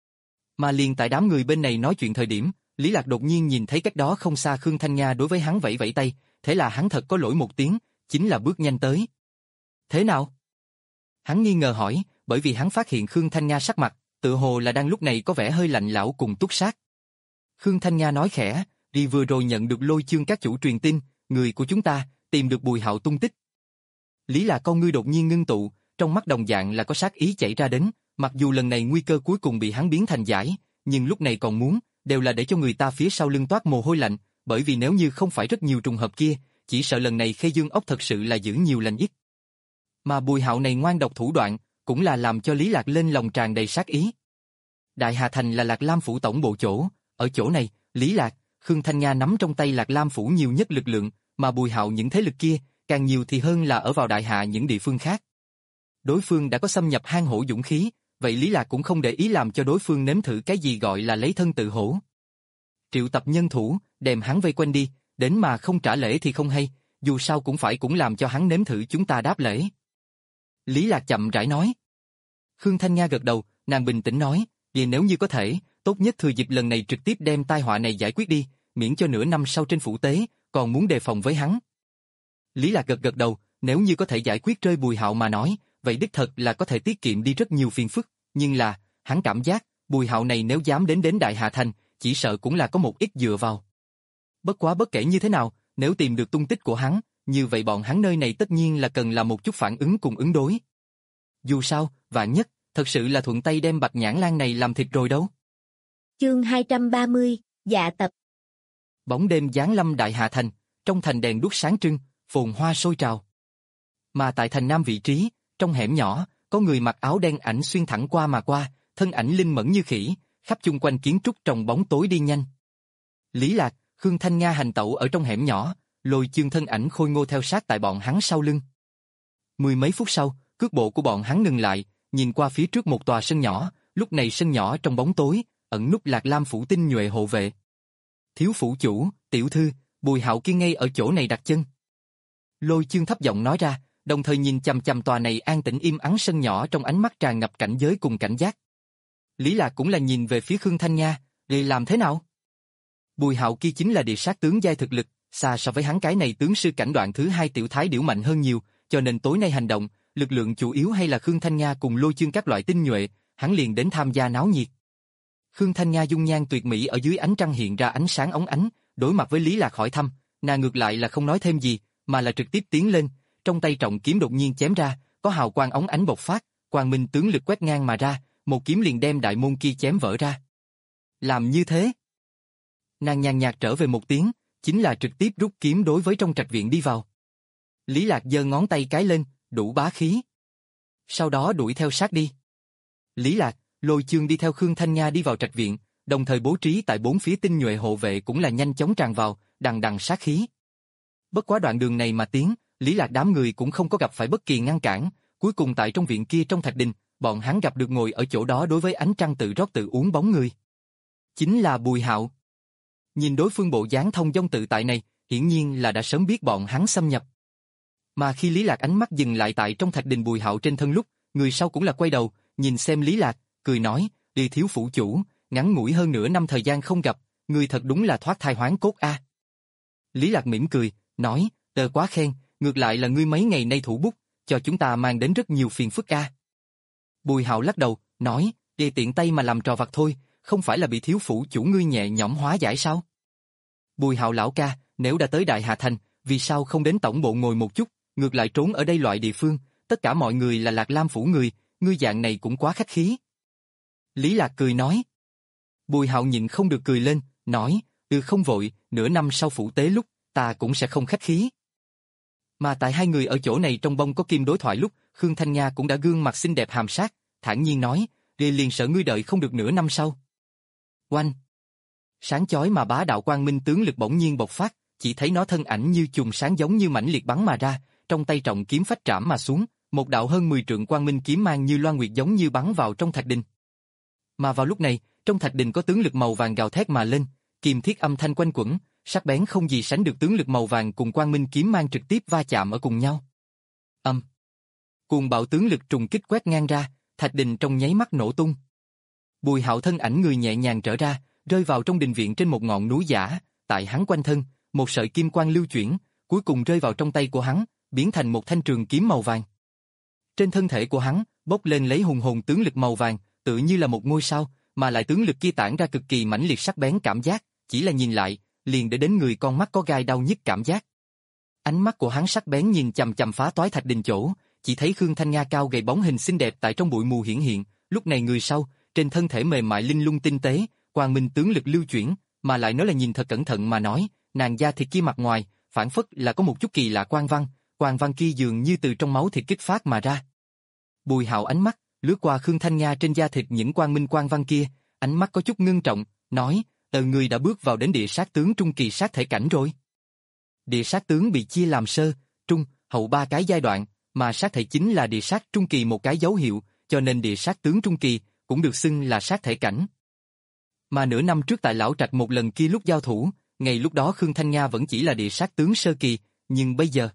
Mà liền tại đám người bên này nói chuyện thời điểm, Lý Lạc đột nhiên nhìn thấy cách đó không xa Khương Thanh Nga đối với hắn vẫy vẫy tay, thế là hắn thật có lỗi một tiếng, chính là bước nhanh tới. Thế nào? Hắn nghi ngờ hỏi, bởi vì hắn phát hiện Khương Thanh Nga sắc mặt, tự hồ là đang lúc này có vẻ hơi lạnh lão cùng túc sát. Khương Thanh Nga nói khẽ, đi vừa rồi nhận được Lôi Chương các chủ truyền tin, người của chúng ta tìm được Bùi Hạo tung tích. Lý Lạc con ngươi đột nhiên ngưng tụ, trong mắt đồng dạng là có sát ý chảy ra đến, mặc dù lần này nguy cơ cuối cùng bị hắn biến thành giải, nhưng lúc này còn muốn, đều là để cho người ta phía sau lưng toát mồ hôi lạnh, bởi vì nếu như không phải rất nhiều trùng hợp kia, chỉ sợ lần này Khê Dương ốc thật sự là giữ nhiều lành ít. Mà Bùi Hạo này ngoan độc thủ đoạn, cũng là làm cho Lý Lạc lên lòng tràn đầy sát ý. Đại Hà Thành là Lạc Lam phủ tổng bộ chỗ, ở chỗ này, Lý Lạc, Khương Thanh Nga nắm trong tay Lạc Lam phủ nhiều nhất lực lượng, mà Bùi Hạo những thế lực kia, càng nhiều thì hơn là ở vào Đại Hạ những địa phương khác. Đối phương đã có xâm nhập hang hổ dũng khí, vậy Lý Lạc cũng không để ý làm cho đối phương nếm thử cái gì gọi là lấy thân tự hổ. Triệu tập nhân thủ, đem hắn vây quanh đi, đến mà không trả lễ thì không hay, dù sao cũng phải cũng làm cho hắn nếm thử chúng ta đáp lễ. Lý Lạc chậm rãi nói. Khương Thanh Nga gật đầu, nàng bình tĩnh nói, vì nếu như có thể, tốt nhất thừa dịp lần này trực tiếp đem tai họa này giải quyết đi, miễn cho nửa năm sau trên phủ tế, còn muốn đề phòng với hắn. Lý Lạc gật gật đầu, nếu như có thể giải quyết rơi Bùi Hạo mà nói, vậy đích thật là có thể tiết kiệm đi rất nhiều phiền phức, nhưng là, hắn cảm giác, Bùi Hạo này nếu dám đến đến Đại Hà Thành, chỉ sợ cũng là có một ít dựa vào. Bất quá bất kể như thế nào, nếu tìm được tung tích của hắn, như vậy bọn hắn nơi này tất nhiên là cần làm một chút phản ứng cùng ứng đối. Dù sao, vạn nhất, thật sự là thuận tay đem Bạch Nhãn Lan này làm thịt rồi đâu. Chương hai trăm ba mươi, dạ tập. Bóng đêm giáng lâm Đại Hà Thành, trong thành đèn đuốc sáng trưng, phồn hoa sôi trào. Mà tại thành nam vị trí, trong hẻm nhỏ, có người mặc áo đen ảnh xuyên thẳng qua mà qua, thân ảnh linh mẫn như khỉ, khắp chung quanh kiến trúc trong bóng tối đi nhanh. Lý Lạc, Khương Thanh Nga hành tẩu ở trong hẻm nhỏ, Lôi Chương thân ảnh khôi ngô theo sát tại bọn hắn sau lưng. Mười mấy phút sau, cước bộ của bọn hắn ngừng lại, nhìn qua phía trước một tòa sân nhỏ, lúc này sân nhỏ trong bóng tối, ẩn núp Lạc Lam phủ tinh nhuệ hộ vệ. Thiếu phủ chủ, tiểu thư, Bùi Hạo kia ngay ở chỗ này đặt chân. Lôi Chương thấp giọng nói ra, đồng thời nhìn chằm chằm tòa này an tĩnh im ắng sân nhỏ trong ánh mắt tràn ngập cảnh giới cùng cảnh giác. Lý Lạc cũng là nhìn về phía Khương Thanh Nga, để làm thế nào? Bùi Hạo kia chính là địa sát tướng giai thực lực, xa so với hắn cái này tướng sư cảnh đoạn thứ hai tiểu thái điểu mạnh hơn nhiều, cho nên tối nay hành động, lực lượng chủ yếu hay là Khương Thanh Nga cùng Lôi Chương các loại tinh nhuệ, hắn liền đến tham gia náo nhiệt. Khương Thanh Nga dung nhan tuyệt mỹ ở dưới ánh trăng hiện ra ánh sáng óng ánh, đối mặt với Lý Lạc hỏi thăm, nàng ngược lại là không nói thêm gì, mà là trực tiếp tiến lên, trong tay trọng kiếm đột nhiên chém ra, có hào quang óng ánh bộc phát, quang minh tướng lực quét ngang mà ra, một kiếm liền đem đại môn kia chém vỡ ra. Làm như thế, nàng nhàn nhạt trở về một tiếng, chính là trực tiếp rút kiếm đối với trong trạch viện đi vào. Lý Lạc giơ ngón tay cái lên, đủ bá khí. Sau đó đuổi theo sát đi. Lý Lạc, Lôi Chương đi theo Khương Thanh Nha đi vào trạch viện, đồng thời bố trí tại bốn phía tinh nhuệ hộ vệ cũng là nhanh chóng tràn vào, đằng đằng sát khí. Bất quá đoạn đường này mà tiến, Lý Lạc đám người cũng không có gặp phải bất kỳ ngăn cản, cuối cùng tại trong viện kia trong thạch đình, bọn hắn gặp được ngồi ở chỗ đó đối với ánh trăng tự rót tự uống bóng người. Chính là Bùi Hạo. Nhìn đối phương bộ dáng thông dong tự tại này, hiển nhiên là đã sớm biết bọn hắn xâm nhập. Mà khi Lý Lạc ánh mắt dừng lại tại trong thạch đình Bùi Hạo trên thân lúc, người sau cũng là quay đầu, nhìn xem Lý Lạc, cười nói, đi thiếu phủ chủ, ngắn ngủi hơn nửa năm thời gian không gặp, người thật đúng là thoát thai hoán cốt a. Lý Lạc mỉm cười, nói, tờ quá khen, ngược lại là ngươi mấy ngày nay thủ bút, cho chúng ta mang đến rất nhiều phiền phức a. Bùi Hạo lắc đầu, nói, để tiện tay mà làm trò vặt thôi, không phải là bị thiếu phủ chủ ngươi nhẹ nhõm hóa giải sao? Bùi Hạo lão ca, nếu đã tới Đại Hà Thành, vì sao không đến tổng bộ ngồi một chút, ngược lại trốn ở đây loại địa phương, tất cả mọi người là Lạc Lam phủ người, ngươi dạng này cũng quá khách khí. Lý Lạc cười nói. Bùi Hạo nhịn không được cười lên, nói, ừ không vội, nửa năm sau phủ tế lúc, ta cũng sẽ không khách khí. Mà tại hai người ở chỗ này trong bông có kim đối thoại lúc, Khương Thanh Nha cũng đã gương mặt xinh đẹp hàm sát, thản nhiên nói, liền liền sợ ngươi đợi không được nửa năm sau. Oanh! Sáng chói mà bá đạo quang minh tướng lực bỗng nhiên bộc phát, chỉ thấy nó thân ảnh như chùm sáng giống như mãnh liệt bắn mà ra, trong tay trọng kiếm phách trảm mà xuống, một đạo hơn mười trượng quang minh kiếm mang như loan nguyệt giống như bắn vào trong thạch đình. Mà vào lúc này, trong thạch đình có tướng lực màu vàng gào thét mà lên, kiềm thiết âm thanh quanh quẩn, sắc bén không gì sánh được tướng lực màu vàng cùng quang minh kiếm mang trực tiếp va chạm ở cùng nhau. Âm. Cuồng bạo tướng lực trùng kích quét ngang ra, thạch đình trong nháy mắt nổ tung. Bùi Hạo thân ảnh người nhẹ nhàng trở ra, rơi vào trong đình viện trên một ngọn núi giả, tại hắn quanh thân, một sợi kim quang lưu chuyển, cuối cùng rơi vào trong tay của hắn, biến thành một thanh trường kiếm màu vàng. Trên thân thể của hắn, bốc lên lấy hùng hồn tướng lực màu vàng, tự như là một ngôi sao, mà lại tướng lực kia tản ra cực kỳ mãnh liệt sắc bén cảm giác, chỉ là nhìn lại, liền để đến người con mắt có gai đau nhức cảm giác. Ánh mắt của hắn sắc bén nhìn chằm chằm phá toái thạch đình chỗ, chỉ thấy Khương Thanh Nha cao gầy bóng hình xinh đẹp tại trong bụi mù hiển hiện, lúc này người sau, trên thân thể mềm mại linh lung tinh tế, quang minh tướng lực lưu chuyển, mà lại nói là nhìn thật cẩn thận mà nói, nàng da thịt kia mặt ngoài, phản phất là có một chút kỳ lạ quang văn, quang văn kia dường như từ trong máu thịt kích phát mà ra. Bùi Hạo ánh mắt lướt qua Khương Thanh Nha trên da thịt những quang minh quang văn kia, ánh mắt có chút ngưng trọng, nói, tờ người đã bước vào đến địa sát tướng trung kỳ sát thể cảnh rồi. Địa sát tướng bị chia làm sơ, trung, hậu ba cái giai đoạn, mà sát thể chính là địa sát trung kỳ một cái dấu hiệu, cho nên địa sát tướng trung kỳ cũng được xưng là sát thể cảnh. Mà nửa năm trước tại Lão Trạch một lần kia lúc giao thủ, ngày lúc đó Khương Thanh Nha vẫn chỉ là địa sát tướng sơ kỳ, nhưng bây giờ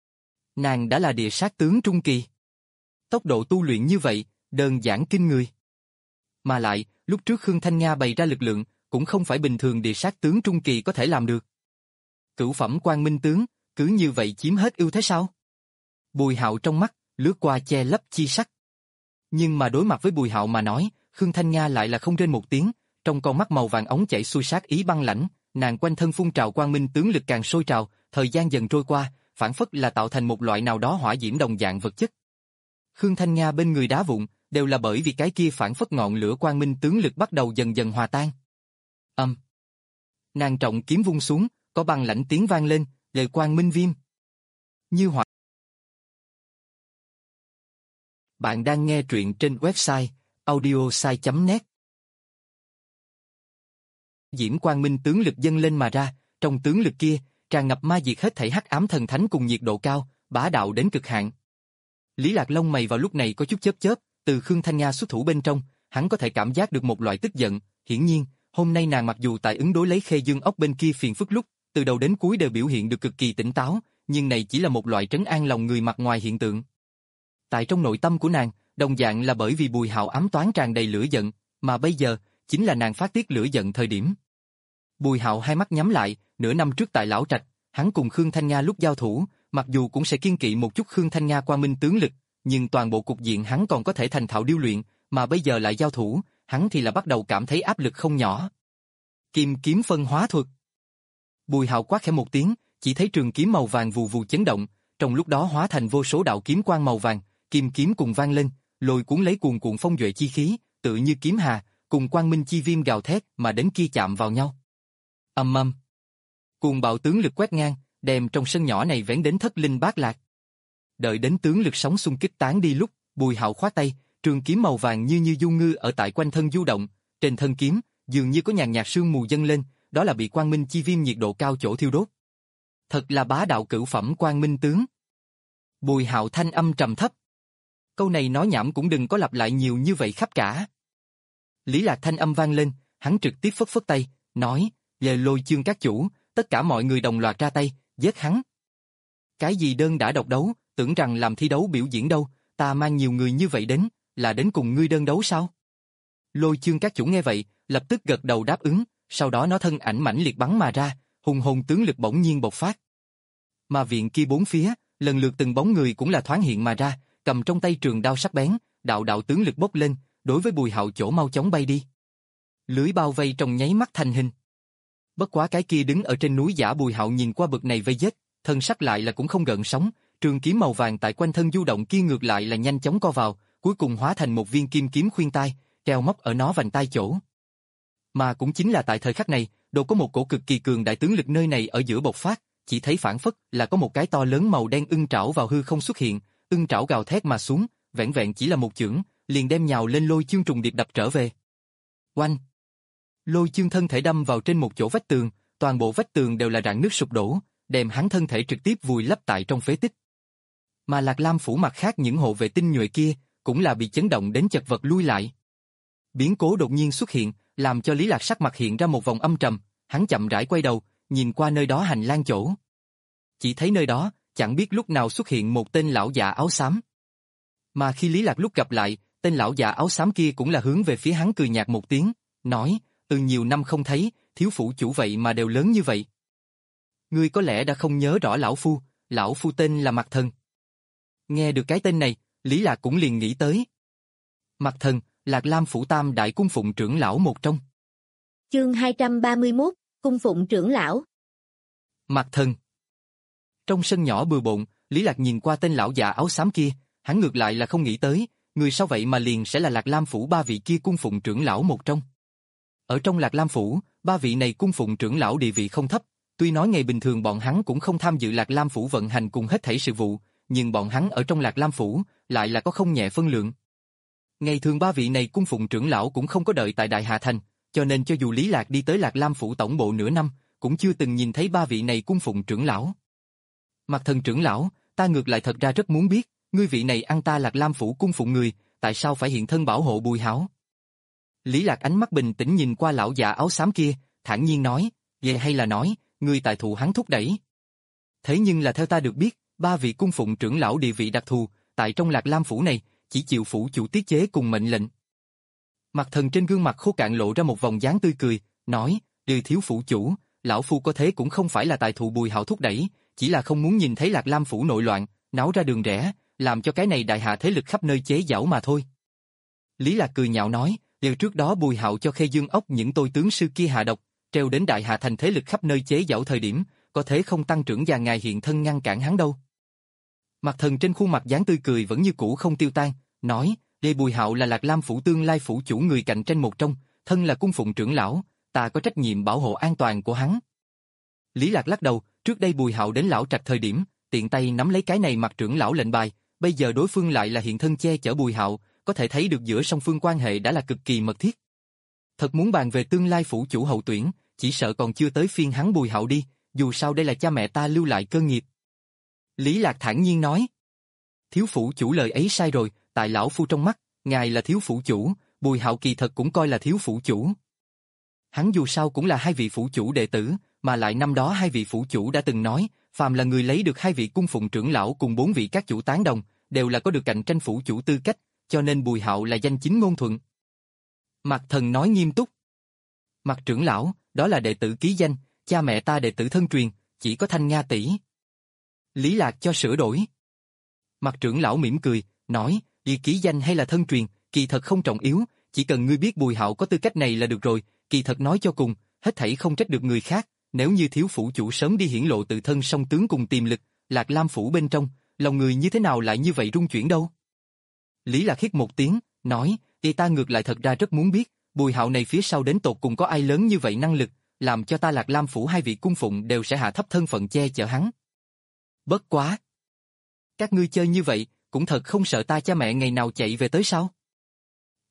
nàng đã là địa sát tướng trung kỳ. Tốc độ tu luyện như vậy, đơn giản kinh người. Mà lại, lúc trước Khương Thanh Nha bày ra lực lượng, cũng không phải bình thường địa sát tướng trung kỳ có thể làm được. Cửu phẩm quang minh tướng, cứ như vậy chiếm hết ưu thế sao? Bùi Hạo trong mắt, lướt qua che lấp chi sắc. Nhưng mà đối mặt với Bùi Hạo mà nói, Khương Thanh Nha lại là không rên một tiếng, trong con mắt màu vàng ống chảy xuôi sát ý băng lãnh, nàng quanh thân phun trào quang minh tướng lực càng sôi trào, thời gian dần trôi qua, phản phất là tạo thành một loại nào đó hỏa diễm đồng dạng vật chất. Khương Thanh Nha bên người đá vụn, đều là bởi vì cái kia phản phất ngọn lửa quang minh tướng lực bắt đầu dần dần hòa tan. Âm. Nàng trọng kiếm vung xuống, có băng lãnh tiếng vang lên, lời quang minh viêm. Như hỏa. Bạn đang nghe truyện trên website audiosai chấm net. Diễm quang minh tướng lực dâng lên mà ra, trong tướng lực kia, tràn ngập ma diệt hết thảy hắc ám thần thánh cùng nhiệt độ cao, bá đạo đến cực hạn. Lý Lạc lông mày vào lúc này có chút chớp chớp, từ Khương Thanh Nha xuất thủ bên trong, hắn có thể cảm giác được một loại tức giận, hiển nhiên, hôm nay nàng mặc dù tại ứng đối lấy Khê Dương ốc bên kia phiền phức lúc, từ đầu đến cuối đều biểu hiện được cực kỳ tỉnh táo, nhưng này chỉ là một loại trấn an lòng người mặt ngoài hiện tượng. Tại trong nội tâm của nàng, đồng dạng là bởi vì Bùi Hạo ám toán tràn đầy lửa giận, mà bây giờ, chính là nàng phát tiết lửa giận thời điểm. Bùi Hạo hai mắt nhắm lại, nửa năm trước tại Lão Trạch, hắn cùng Khương Thanh Nha lúc giao thủ, mặc dù cũng sẽ kiên kỵ một chút Khương Thanh Nha quang minh tướng lực, nhưng toàn bộ cục diện hắn còn có thể thành thạo điêu luyện, mà bây giờ lại giao thủ, hắn thì là bắt đầu cảm thấy áp lực không nhỏ. Kim kiếm phân hóa thuật. Bùi Hạo quát khẽ một tiếng, chỉ thấy trường kiếm màu vàng vù vù chấn động, trong lúc đó hóa thành vô số đạo kiếm quang màu vàng, kim kiếm cùng vang lên, lôi cuốn lấy cuồn cuộn phong duệ chi khí, tự như kiếm hà, cùng quang minh chi viêm gào thét mà đến kia chạm vào nhau. Ầm ầm. Cuồng bạo tướng lực quét ngang, đem trong sân nhỏ này vén đến thất linh bát lạc. Đợi đến tướng lực sóng xung kích tán đi lúc, Bùi Hạo khoát tay, trường kiếm màu vàng như như du ngư ở tại quanh thân du động, trên thân kiếm, dường như có nhàn nhạt sương mù dâng lên, đó là bị quang minh chi viêm nhiệt độ cao chỗ thiêu đốt. Thật là bá đạo cửu phẩm quang minh tướng. Bùi Hạo thanh âm trầm thấp. Câu này nói nhảm cũng đừng có lặp lại nhiều như vậy khắp cả. Lý Lạc thanh âm vang lên, hắn trực tiếp phất phất tay, nói, về Lôi Chương các chủ, tất cả mọi người đồng loạt ra tay, giết hắn. Cái gì đơn đã độc đấu, tưởng rằng làm thi đấu biểu diễn đâu, ta mang nhiều người như vậy đến, là đến cùng ngươi đơn đấu sao? Lôi Chương các chủ nghe vậy, lập tức gật đầu đáp ứng, sau đó nó thân ảnh mãnh liệt bắn mà ra, hùng hồn tướng lực bỗng nhiên bộc phát. Mà viện kia bốn phía, lần lượt từng bóng người cũng là thoáng hiện mà ra, cầm trong tay trường đao sắc bén, đạo đạo tướng lực bốc lên, đối với Bùi Hạo chỗ mau chóng bay đi. Lưới bao vây trong nháy mắt thành hình. Bất quá cái kia đứng ở trên núi giả Bùi Hạo nhìn qua bực này vây giết, thân sắc lại là cũng không gợn sóng, trường kiếm màu vàng tại quanh thân du động kia ngược lại là nhanh chóng co vào, cuối cùng hóa thành một viên kim kiếm khuyên tai, treo móc ở nó vành tai chỗ. Mà cũng chính là tại thời khắc này, đột có một cổ cực kỳ cường đại tướng lực nơi này ở giữa bộc phát, chỉ thấy phản phất là có một cái to lớn màu đen ưng trảo vào hư không xuất hiện, ưng trảo gào thét mà xuống, vẻn vẹn chỉ là một chưởng, liền đem nhào lên Lôi Chương trùng điệp đập trở về. Oanh! Lôi Chương thân thể đâm vào trên một chỗ vách tường, toàn bộ vách tường đều là rạn nứt sụp đổ, đem hắn thân thể trực tiếp vùi lấp tại trong phế tích. Mà Lạc Lam phủ mặt khác những hộ vệ tinh nhuệ kia, cũng là bị chấn động đến chật vật lui lại. Biến cố đột nhiên xuất hiện, làm cho Lý Lạc sắc mặt hiện ra một vòng âm trầm, hắn chậm rãi quay đầu, nhìn qua nơi đó hành lang chỗ. Chỉ thấy nơi đó, chẳng biết lúc nào xuất hiện một tên lão già áo xám. Mà khi Lý Lạc lúc gặp lại, tên lão già áo xám kia cũng là hướng về phía hắn cười nhạt một tiếng, nói, từ nhiều năm không thấy, thiếu phủ chủ vậy mà đều lớn như vậy. Ngươi có lẽ đã không nhớ rõ lão phu, lão phu tên là Mạc Thần. Nghe được cái tên này, Lý Lạc cũng liền nghĩ tới. Mạc Thần, Lạc Lam phủ tam đại cung phụng trưởng lão một trong. Chương hai trăm ba mươi mốt, cung phụng trưởng lão. Mạc Thần. Trong sân nhỏ bừa bộn, Lý Lạc nhìn qua tên lão già áo xám kia, hắn ngược lại là không nghĩ tới, người sau vậy mà liền sẽ là Lạc Lam phủ ba vị kia cung phụng trưởng lão một trong. Ở trong Lạc Lam phủ, ba vị này cung phụng trưởng lão địa vị không thấp, tuy nói ngày bình thường bọn hắn cũng không tham dự Lạc Lam phủ vận hành cùng hết thảy sự vụ, nhưng bọn hắn ở trong Lạc Lam phủ lại là có không nhẹ phân lượng. Ngày thường ba vị này cung phụng trưởng lão cũng không có đợi tại Đại Hà Thành, cho nên cho dù Lý Lạc đi tới Lạc Lam phủ tổng bộ nửa năm, cũng chưa từng nhìn thấy ba vị này cung phụng trưởng lão. Mạc Thần trưởng lão, ta ngược lại thật ra rất muốn biết, ngươi vị này ăn ta Lạc Lam phủ cung phụng người, tại sao phải hiện thân bảo hộ Bùi Hạo? Lý Lạc ánh mắt bình tĩnh nhìn qua lão già áo xám kia, thản nhiên nói, về hay là nói, ngươi tại thụ hắn thúc đẩy. Thế nhưng là theo ta được biết, ba vị cung phụng trưởng lão địa vị đặc thù, tại trong Lạc Lam phủ này, chỉ chịu phủ chủ tiết chế cùng mệnh lệnh. Mạc Thần trên gương mặt khô cạn lộ ra một vòng dáng tươi cười, nói, trừ thiếu phủ chủ, lão phu có thế cũng không phải là tại thụ Bùi Hạo thúc đẩy, chỉ là không muốn nhìn thấy Lạc Lam phủ nội loạn, náo ra đường rẽ, làm cho cái này đại hạ thế lực khắp nơi chế giễu mà thôi. Lý Lạc cười nhạo nói, điều trước đó Bùi Hạo cho Khê Dương ốc những tôi tướng sư kia hạ độc, treo đến đại hạ thành thế lực khắp nơi chế giễu thời điểm, có thế không tăng trưởng già ngài hiện thân ngăn cản hắn đâu. Mạc Thần trên khuôn mặt dáng tươi cười vẫn như cũ không tiêu tan, nói, đây Bùi Hạo là Lạc Lam phủ tương lai phủ chủ người cạnh tranh một trong, thân là cung phụng trưởng lão, ta có trách nhiệm bảo hộ an toàn của hắn. Lý Lạc lắc đầu, trước đây Bùi Hạo đến lão trạch thời điểm, tiện tay nắm lấy cái này Mạc trưởng lão lệnh bài, bây giờ đối phương lại là hiện thân che chở Bùi Hạo, có thể thấy được giữa song phương quan hệ đã là cực kỳ mật thiết. Thật muốn bàn về tương lai phủ chủ hậu tuyển, chỉ sợ còn chưa tới phiên hắn Bùi Hạo đi, dù sao đây là cha mẹ ta lưu lại cơ nghiệp. Lý Lạc thản nhiên nói, thiếu phủ chủ lời ấy sai rồi, tại lão phu trong mắt, ngài là thiếu phủ chủ, Bùi Hạo kỳ thật cũng coi là thiếu phủ chủ. Hắn dù sao cũng là hai vị phủ chủ đệ tử, mà lại năm đó hai vị phủ chủ đã từng nói, phàm là người lấy được hai vị cung phụng trưởng lão cùng bốn vị các chủ tán đồng, đều là có được cạnh tranh phủ chủ tư cách, cho nên Bùi Hạo là danh chính ngôn thuận. Mạc Thần nói nghiêm túc. Mạc trưởng lão, đó là đệ tử ký danh, cha mẹ ta đệ tử thân truyền, chỉ có Thanh Nga tỷ. Lý Lạc cho sửa đổi. Mạc trưởng lão mỉm cười, nói, y ký danh hay là thân truyền, kỳ thật không trọng yếu, chỉ cần ngươi biết Bùi Hạo có tư cách này là được rồi, kỳ thật nói cho cùng, hết thảy không trách được người khác, nếu như thiếu phủ chủ sớm đi hiển lộ tự thân song tướng cùng tiềm lực, Lạc Lam phủ bên trong, lòng người như thế nào lại như vậy rung chuyển đâu. Lý Lạc hít một tiếng, nói, y ta ngược lại thật ra rất muốn biết, Bùi Hạo này phía sau đến tột cùng có ai lớn như vậy năng lực, làm cho ta Lạc Lam phủ hai vị cung phụng đều sẽ hạ thấp thân phận che chở hắn. Bất quá. Các ngươi chơi như vậy, cũng thật không sợ ta cha mẹ ngày nào chạy về tới sao?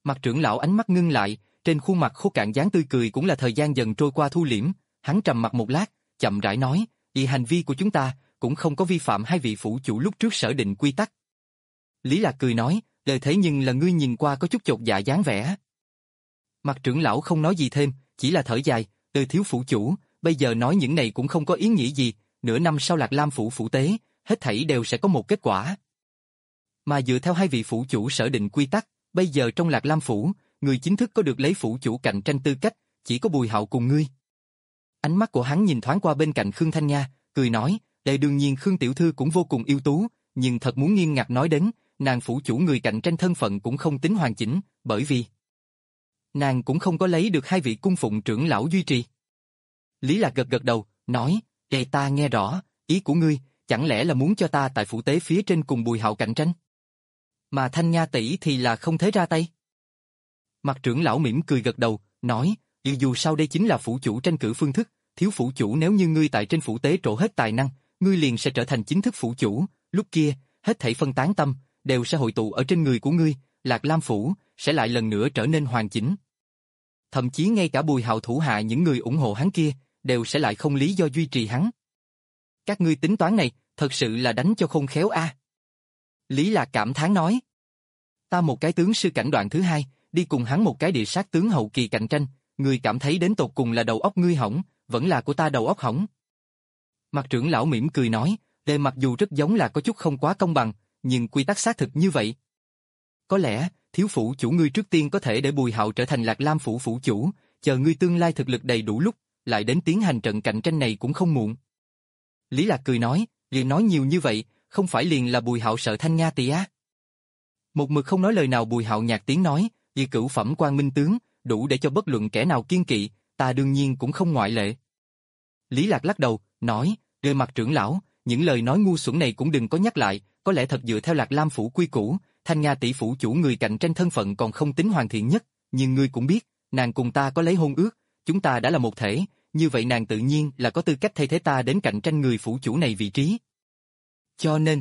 Mặt trưởng lão ánh mắt ngưng lại, trên khuôn mặt khô cạn dáng tươi cười cũng là thời gian dần trôi qua thu liễm, hắn trầm mặt một lát, chậm rãi nói, "Vì hành vi của chúng ta cũng không có vi phạm hai vị phủ chủ lúc trước sở định quy tắc." Lý Lạc cười nói, "Lời thế nhưng là ngươi nhìn qua có chút chột dạ dáng vẻ." Mặt trưởng lão không nói gì thêm, chỉ là thở dài, "Từ thiếu phủ chủ, bây giờ nói những này cũng không có ý nghĩa gì, nửa năm sau Lạc Lam phủ phủ tế, hết thảy đều sẽ có một kết quả. Mà dựa theo hai vị phủ chủ sở định quy tắc, bây giờ trong Lạc Lam phủ, người chính thức có được lấy phủ chủ cạnh tranh tư cách, chỉ có Bùi Hạo cùng ngươi." Ánh mắt của hắn nhìn thoáng qua bên cạnh Khương Thanh Nha, cười nói, "Đây đương nhiên Khương tiểu thư cũng vô cùng ưu tú, nhưng thật muốn nghiêm ngặt nói đến, nàng phủ chủ người cạnh tranh thân phận cũng không tính hoàn chỉnh, bởi vì nàng cũng không có lấy được hai vị cung phụng trưởng lão duy trì." Lý Lạc gật gật đầu, nói, "Để ta nghe rõ, ý của ngươi, chẳng lẽ là muốn cho ta tại phủ tế phía trên cùng Bùi Hạo cạnh tranh? Mà Thanh Nha tỷ thì là không thể ra tay?" Mặt trưởng lão mỉm cười gật đầu, nói, "Dù sao đây chính là phủ chủ tranh cử phương thức, thiếu phủ chủ nếu như ngươi tại trên phủ tế trổ hết tài năng, ngươi liền sẽ trở thành chính thức phủ chủ, lúc kia, hết thảy phân tán tâm, đều sẽ hội tụ ở trên người của ngươi, Lạc Lam phủ, sẽ lại lần nữa trở nên hoàn chỉnh. Thậm chí ngay cả Bùi Hạo thủ hạ những người ủng hộ hắn kia, đều sẽ lại không lý do duy trì hắn. Các ngươi tính toán này, thật sự là đánh cho không khéo a." Lý Lạc cảm thán nói, "Ta một cái tướng sư cảnh đoạn thứ hai, đi cùng hắn một cái địa sát tướng hậu kỳ cạnh tranh, ngươi cảm thấy đến tột cùng là đầu óc ngươi hỏng, vẫn là của ta đầu óc hỏng?" Mặt trưởng lão mỉm cười nói, "Đây mặc dù rất giống là có chút không quá công bằng, nhưng quy tắc xác thực như vậy. Có lẽ, thiếu phủ chủ ngươi trước tiên có thể để Bùi Hạo trở thành Lạc Lam phủ phủ chủ, chờ ngươi tương lai thực lực đầy đủ lúc, lại đến tiến hành trận cạnh tranh này cũng không muộn." Lý Lạc cười nói, "Liền nói nhiều như vậy, không phải liền là Bùi Hạo sợ Thanh Nha tỷ á?" Một mực không nói lời nào Bùi Hạo nhạt tiếng nói, "Vì cửu phẩm quan minh tướng, đủ để cho bất luận kẻ nào kiên kỵ, ta đương nhiên cũng không ngoại lệ." Lý Lạc lắc đầu, nói, "Rơi mặt trưởng lão, những lời nói ngu xuẩn này cũng đừng có nhắc lại, có lẽ thật dựa theo Lạc Lam phủ quy củ, Thanh Nha tỷ phủ chủ người cạnh tranh thân phận còn không tính hoàn thiện nhất, nhưng ngươi cũng biết, nàng cùng ta có lấy hôn ước, chúng ta đã là một thể, như vậy nàng tự nhiên là có tư cách thay thế ta đến cạnh tranh người phủ chủ này vị trí. Cho nên..."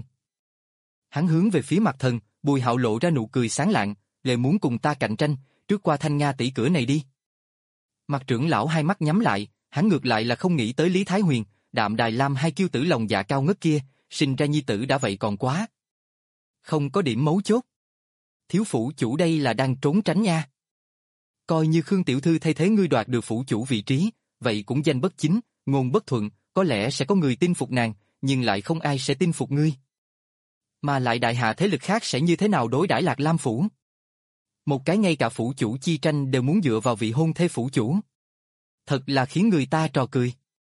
Hắn hướng về phía mặt thần, Bùi Hạo lộ ra nụ cười sáng lạng, "Lệ muốn cùng ta cạnh tranh, trước qua Thanh Nha tỷ cửa này đi." Mặt trưởng lão hai mắt nhắm lại, hắn ngược lại là không nghĩ tới Lý Thái Huyền, Đạm Đài Lam hai kiêu tử lòng dạ cao ngất kia, sinh ra nhi tử đã vậy còn quá. Không có điểm mấu chốt. Thiếu phủ chủ đây là đang trốn tránh nha. Coi như Khương tiểu thư thay thế ngươi đoạt được phủ chủ vị trí, vậy cũng danh bất chính, ngôn bất thuận, có lẽ sẽ có người tin phục nàng, nhưng lại không ai sẽ tin phục ngươi. Mà lại đại hạ thế lực khác sẽ như thế nào đối đãi Lạc Lam phủ? Một cái ngay cả phủ chủ chi tranh đều muốn dựa vào vị hôn thê phủ chủ. Thật là khiến người ta trò cười.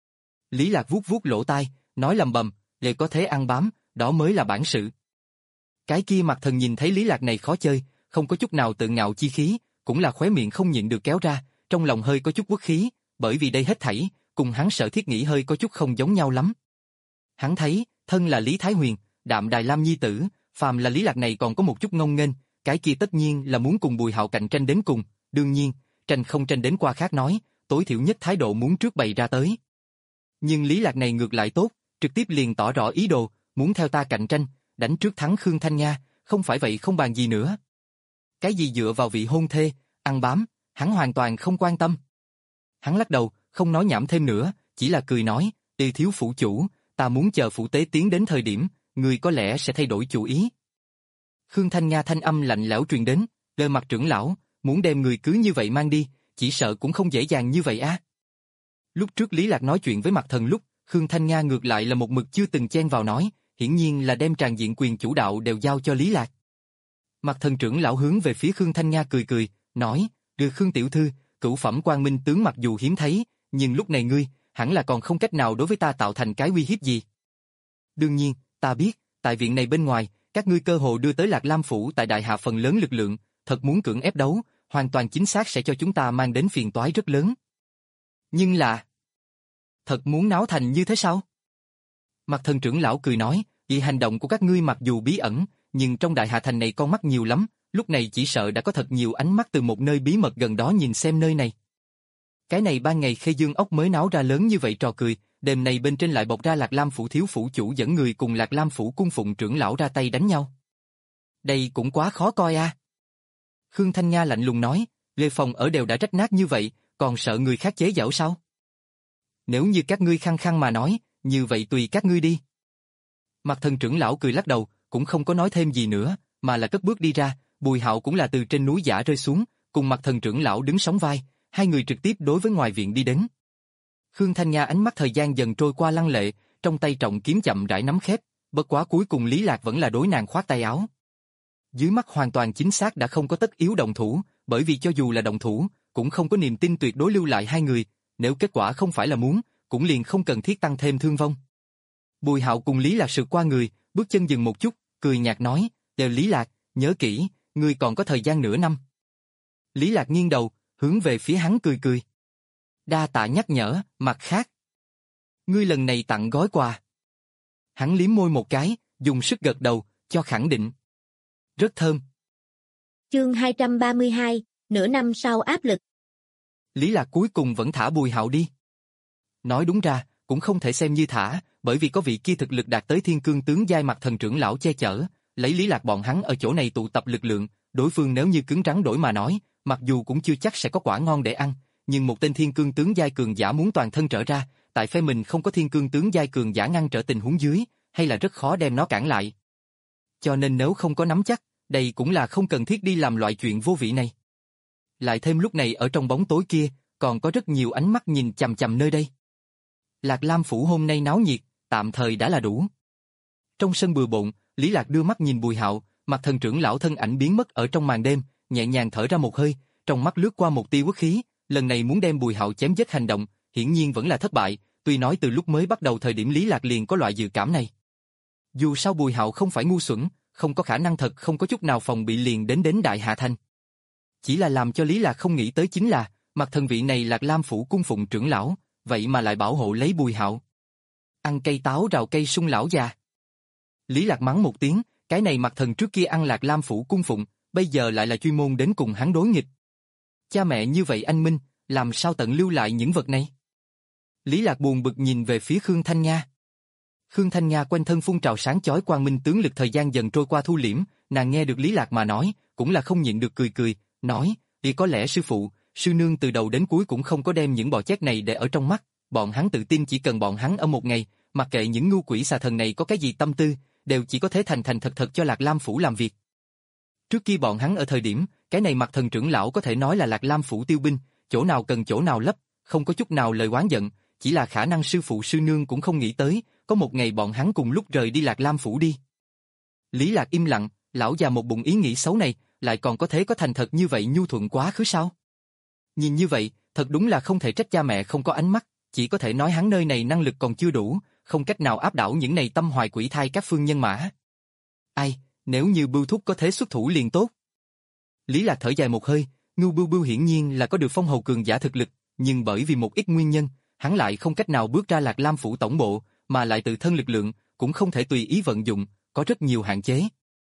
Lý Lạc vuốt vuốt lỗ tai, nói lầm bầm, "Để có thế ăn bám, đó mới là bản sự." Cái kia mặt thần nhìn thấy Lý Lạc này khó chơi, không có chút nào tự ngạo chi khí, cũng là khóe miệng không nhịn được kéo ra, trong lòng hơi có chút uất khí, bởi vì đây hết thảy, cùng hắn sở thiết nghĩ hơi có chút không giống nhau lắm. Hắn thấy, thân là Lý Thái Huyền, Đạm Đài Lam nhi tử, phàm là Lý Lạc này còn có một chút ngông nghênh, cái kia tất nhiên là muốn cùng Bùi Hạo cạnh tranh đến cùng, đương nhiên, tranh không tranh đến qua khác nói, tối thiểu nhất thái độ muốn trước bày ra tới. Nhưng Lý Lạc này ngược lại tốt, trực tiếp liền tỏ rõ ý đồ, muốn theo ta cạnh tranh, đánh trước thắng Khương Thanh Nha, không phải vậy không bàn gì nữa. Cái gì dựa vào vị hôn thê, ăn bám, hắn hoàn toàn không quan tâm. Hắn lắc đầu, không nói nhảm thêm nữa, chỉ là cười nói, "Đi thiếu phủ chủ, ta muốn chờ phủ tế tiến đến thời điểm, người có lẽ sẽ thay đổi chủ ý." Khương Thanh Nha thanh âm lạnh lẽo truyền đến, "Lời mặt trưởng lão, muốn đem người cứ như vậy mang đi, chỉ sợ cũng không dễ dàng như vậy á." Lúc trước Lý Lạc nói chuyện với mặt thần lúc, Khương Thanh Nha ngược lại là một mực chưa từng chen vào nói, hiển nhiên là đem tràn diện quyền chủ đạo đều giao cho Lý Lạc. Mặt thần trưởng lão hướng về phía Khương Thanh Nha cười cười, nói, "Được Khương tiểu thư, cửu phẩm quang minh tướng mặc dù hiếm thấy, nhưng lúc này ngươi, hẳn là còn không cách nào đối với ta tạo thành cái uy hiếp gì. Đương nhiên, ta biết, tại viện này bên ngoài, các ngươi cơ hồ đưa tới Lạc Lam phủ tại đại hạ phần lớn lực lượng, thật muốn cưỡng ép đấu, hoàn toàn chính xác sẽ cho chúng ta mang đến phiền toái rất lớn. Nhưng là... thật muốn náo thành như thế sao?" Mặt thần trưởng lão cười nói, "Vì hành động của các ngươi mặc dù bí ẩn, nhưng trong đại hạ thành này con mắt nhiều lắm, lúc này chỉ sợ đã có thật nhiều ánh mắt từ một nơi bí mật gần đó nhìn xem nơi này. Cái này ban ngày Khê Dương ốc mới náo ra lớn như vậy trò cười, đêm này bên trên lại bộc ra Lạc Lam phủ thiếu phủ chủ dẫn người cùng Lạc Lam phủ cung phụng trưởng lão ra tay đánh nhau. Đây cũng quá khó coi a." Khương Thanh Nga lạnh lùng nói, Lê Phòng ở đều đã rách nát như vậy, còn sợ người khác chế giễu sao? Nếu như các ngươi khăng khăng mà nói, như vậy tùy các ngươi đi. Mặt Thần trưởng lão cười lắc đầu, cũng không có nói thêm gì nữa, mà là cất bước đi ra. Bùi Hạo cũng là từ trên núi giả rơi xuống, cùng Mặt Thần trưởng lão đứng sóng vai, hai người trực tiếp đối với ngoài viện đi đến. Khương Thanh Nga ánh mắt thời gian dần trôi qua lăng lệ, trong tay trọng kiếm chậm rãi nắm khép, bất quá cuối cùng Lý Lạc vẫn là đối nàng khoát tay áo. Dưới mắt hoàn toàn chính xác đã không có tất yếu động thủ, bởi vì cho dù là động thủ, cũng không có niềm tin tuyệt đối lưu lại hai người, nếu kết quả không phải là muốn, cũng liền không cần thiết tăng thêm thương vong. Bùi Hạo cùng Lý Lạc sượt qua người, bước chân dừng một chút, cười nhạt nói, đều Lý Lạc, nhớ kỹ, ngươi còn có thời gian nửa năm. Lý Lạc nghiêng đầu, hướng về phía hắn cười cười. Đa tạ nhắc nhở, mặt khác. Ngươi lần này tặng gói quà. Hắn liếm môi một cái, dùng sức gật đầu, cho khẳng định. Rất thơm. Chương hai trăm ba mươi hai, nửa năm sau áp lực. Lý Lạc cuối cùng vẫn thả Bùi Hạo đi. Nói đúng ra, cũng không thể xem như thả, bởi vì có vị kia thực lực đạt tới thiên cương tướng giai Mặt Thần trưởng lão che chở, lấy Lý Lạc bọn hắn ở chỗ này tụ tập lực lượng, đối phương nếu như cứng rắn đổi mà nói, mặc dù cũng chưa chắc sẽ có quả ngon để ăn, nhưng một tên thiên cương tướng giai cường giả muốn toàn thân trở ra, tại phe mình không có thiên cương tướng giai cường giả ngăn trở tình huống dưới, hay là rất khó đem nó cản lại. Cho nên nếu không có nắm chắc, đây cũng là không cần thiết đi làm loại chuyện vô vị này. Lại thêm lúc này ở trong bóng tối kia, còn có rất nhiều ánh mắt nhìn chằm chằm nơi đây. Lạc Lam phủ hôm nay náo nhiệt, tạm thời đã là đủ. Trong sân bừa bộn, Lý Lạc đưa mắt nhìn Bùi Hạo, Mặt Thần trưởng lão thân ảnh biến mất ở trong màn đêm, nhẹ nhàng thở ra một hơi, trong mắt lướt qua một tia uất khí, lần này muốn đem Bùi Hạo chém giết hành động, hiển nhiên vẫn là thất bại, tuy nói từ lúc mới bắt đầu thời điểm Lý Lạc liền có loại dự cảm này. Dù sao Bùi Hạo không phải ngu xuẩn, không có khả năng thật không có chút nào phòng bị liền đến đến Đại Hạ Thành. Chỉ là làm cho Lý Lạc không nghĩ tới chính là, Mặt Thần vị này Lạc Lam phủ cung phụng trưởng lão, vậy mà lại bảo hộ lấy Bùi Hạo. Ăn cây táo rào cây sung lão già. Lý Lạc mắng một tiếng, cái này Mặt Thần trước kia ăn Lạc Lam phủ cung phụng, bây giờ lại là chuyên môn đến cùng hắn đối nghịch. Cha mẹ như vậy anh minh, làm sao tận lưu lại những vật này? Lý Lạc buồn bực nhìn về phía Khương Thanh Nga. Khương Thanh Nga quanh thân phun trào sáng chói quang minh tướng lực thời gian dần trôi qua thu liễm, nàng nghe được Lý Lạc mà nói, cũng là không nhịn được cười cười, nói, thì có lẽ sư phụ, sư nương từ đầu đến cuối cũng không có đem những bò chét này để ở trong mắt, bọn hắn tự tin chỉ cần bọn hắn ở một ngày, mặc kệ những ngu quỷ xà thần này có cái gì tâm tư, đều chỉ có thể thành thành thật thật cho Lạc Lam phủ làm việc. Trước kia bọn hắn ở thời điểm, cái này Mặt Thần trưởng lão có thể nói là Lạc Lam phủ tiêu binh, chỗ nào cần chỗ nào lấp, không có chút nào lời oán giận, chỉ là khả năng sư phụ sư nương cũng không nghĩ tới, có một ngày bọn hắn cùng lúc rời đi Lạc Lam phủ đi. Lý Lạc im lặng, lão già một bụng ý nghĩ xấu này, lại còn có thể có thành thật như vậy nhu thuận quá khứ sao? Nhìn như vậy, thật đúng là không thể trách cha mẹ không có ánh mắt, chỉ có thể nói hắn nơi này năng lực còn chưa đủ, không cách nào áp đảo những này tâm hoài quỷ thai các phương nhân mã. Ai, nếu như Bưu Thúc có thế xuất thủ liền tốt. Lý Lạc thở dài một hơi, Ngưu Bưu Bưu hiển nhiên là có được phong hầu cường giả thực lực, nhưng bởi vì một ít nguyên nhân, hắn lại không cách nào bước ra Lạc Lam phủ tổng bộ, mà lại tự thân lực lượng, cũng không thể tùy ý vận dụng, có rất nhiều hạn chế.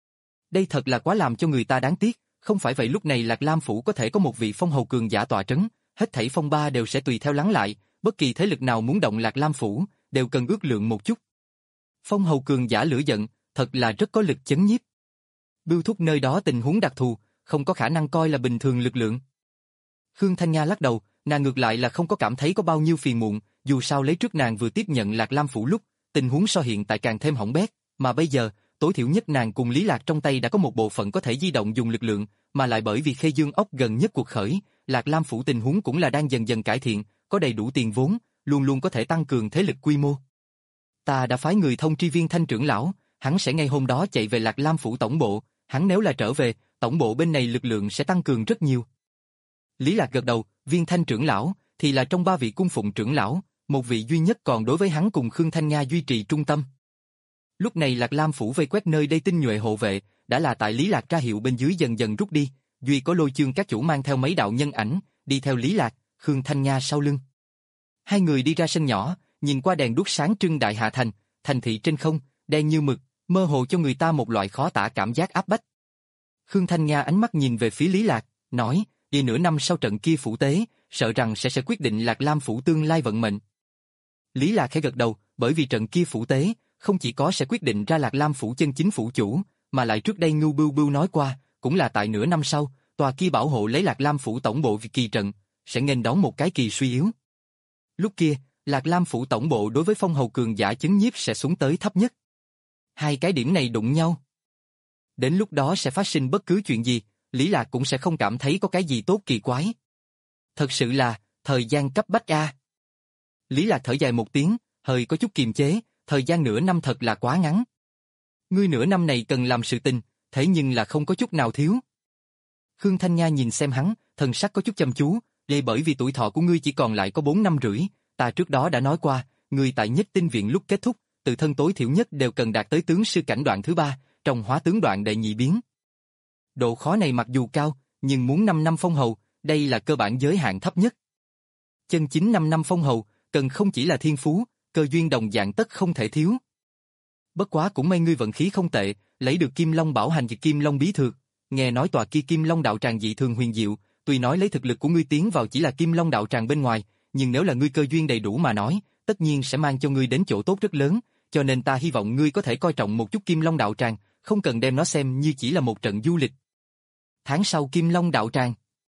Đây thật là quá làm cho người ta đáng tiếc, không phải vậy lúc này Lạc Lam phủ có thể có một vị phong hầu cường giả tọa trấn, hết thảy phong ba đều sẽ tùy theo lắng lại, bất kỳ thế lực nào muốn động Lạc Lam phủ, đều cần ước lượng một chút. Phong hầu cường giả lửa giận, thật là rất có lực chấn nhiếp. Bưu Thúc nơi đó tình huống đặc thù, không có khả năng coi là bình thường lực lượng. Khương Thanh Nga lắc đầu, nàng ngược lại là không có cảm thấy có bao nhiêu phiền muộn, dù sao lấy trước nàng vừa tiếp nhận Lạc Lam phủ lúc, tình huống so hiện tại càng thêm hỏng bét, mà bây giờ, tối thiểu nhất nàng cùng Lý Lạc trong tay đã có một bộ phận có thể di động dùng lực lượng, mà lại bởi vì Khê Dương ốc gần nhất cuộc khởi, Lạc Lam phủ tình huống cũng là đang dần dần cải thiện, có đầy đủ tiền vốn, luôn luôn có thể tăng cường thế lực quy mô. Ta đã phái người thông tri Viên Thanh trưởng lão, hắn sẽ ngay hôm đó chạy về Lạc Lam phủ tổng bộ, hắn nếu là trở về, tổng bộ bên này lực lượng sẽ tăng cường rất nhiều. Lý Lạc gật đầu, Viên Thanh trưởng lão thì là trong ba vị cung phụng trưởng lão, một vị duy nhất còn đối với hắn cùng Khương Thanh Nga duy trì trung tâm. Lúc này Lạc Lam phủ vây quét nơi đây tinh nhuệ hộ vệ, đã là tại Lý Lạc ra hiệu bên dưới dần dần rút đi, duy có Lôi Chương các chủ mang theo mấy đạo nhân ảnh, đi theo Lý Lạc, Khương Thanh Nga sau lưng. Hai người đi ra sân nhỏ, nhìn qua đèn đuốc sáng trưng Đại Hạ Thành, thành thị trên không, đen như mực, mơ hồ cho người ta một loại khó tả cảm giác áp bách. Khương Thanh Nga ánh mắt nhìn về phía Lý Lạc, nói, vì nửa năm sau trận kia phủ tế, sợ rằng sẽ sẽ quyết định Lạc Lam phủ tương lai vận mệnh. Lý Lạc khẽ gật đầu, bởi vì trận kia phủ tế, không chỉ có sẽ quyết định ra Lạc Lam phủ chân chính phủ chủ, mà lại trước đây Ngưu Bưu Bưu nói qua, cũng là tại nửa năm sau, tòa kia bảo hộ lấy Lạc Lam phủ tổng bộ kỳ trận, sẽ nghênh đón một cái kỳ suy yếu. Lúc kia, Lạc Lam phủ tổng bộ đối với phong hầu cường giả chấn nhiếp sẽ xuống tới thấp nhất. Hai cái điểm này đụng nhau. Đến lúc đó sẽ phát sinh bất cứ chuyện gì, Lý Lạc cũng sẽ không cảm thấy có cái gì tốt kỳ quái. Thật sự là, thời gian cấp bách a. Lý Lạc thở dài một tiếng, hơi có chút kiềm chế, thời gian nửa năm thật là quá ngắn. Ngươi nửa năm này cần làm sự tình, thế nhưng là không có chút nào thiếu. Khương Thanh Nha nhìn xem hắn, thần sắc có chút chăm chú, đây bởi vì tuổi thọ của ngươi chỉ còn lại có bốn năm rưỡi, ta trước đó đã nói qua, ngươi tại Nhất Tinh viện lúc kết thúc, tự thân tối thiểu nhất đều cần đạt tới tướng sư cảnh đoạn thứ ba, trong hóa tướng đoạn đệ nhị biến. Độ khó này mặc dù cao, nhưng muốn năm năm phong hầu, đây là cơ bản giới hạn thấp nhất. Chân chính năm năm phong hầu, cần không chỉ là thiên phú, cơ duyên đồng dạng tất không thể thiếu. Bất quá cũng may ngươi vận khí không tệ, lấy được Kim Long bảo hành và Kim Long bí thược, nghe nói tòa kia Kim Long đạo tràng dị thường huyền diệu, tuy nói lấy thực lực của ngươi tiến vào chỉ là Kim Long đạo tràng bên ngoài, nhưng nếu là ngươi cơ duyên đầy đủ mà nói, tất nhiên sẽ mang cho ngươi đến chỗ tốt rất lớn, cho nên ta hy vọng ngươi có thể coi trọng một chút Kim Long đạo tràng, không cần đem nó xem như chỉ là một trận du lịch. Tháng sau Kim Long đạo tràng.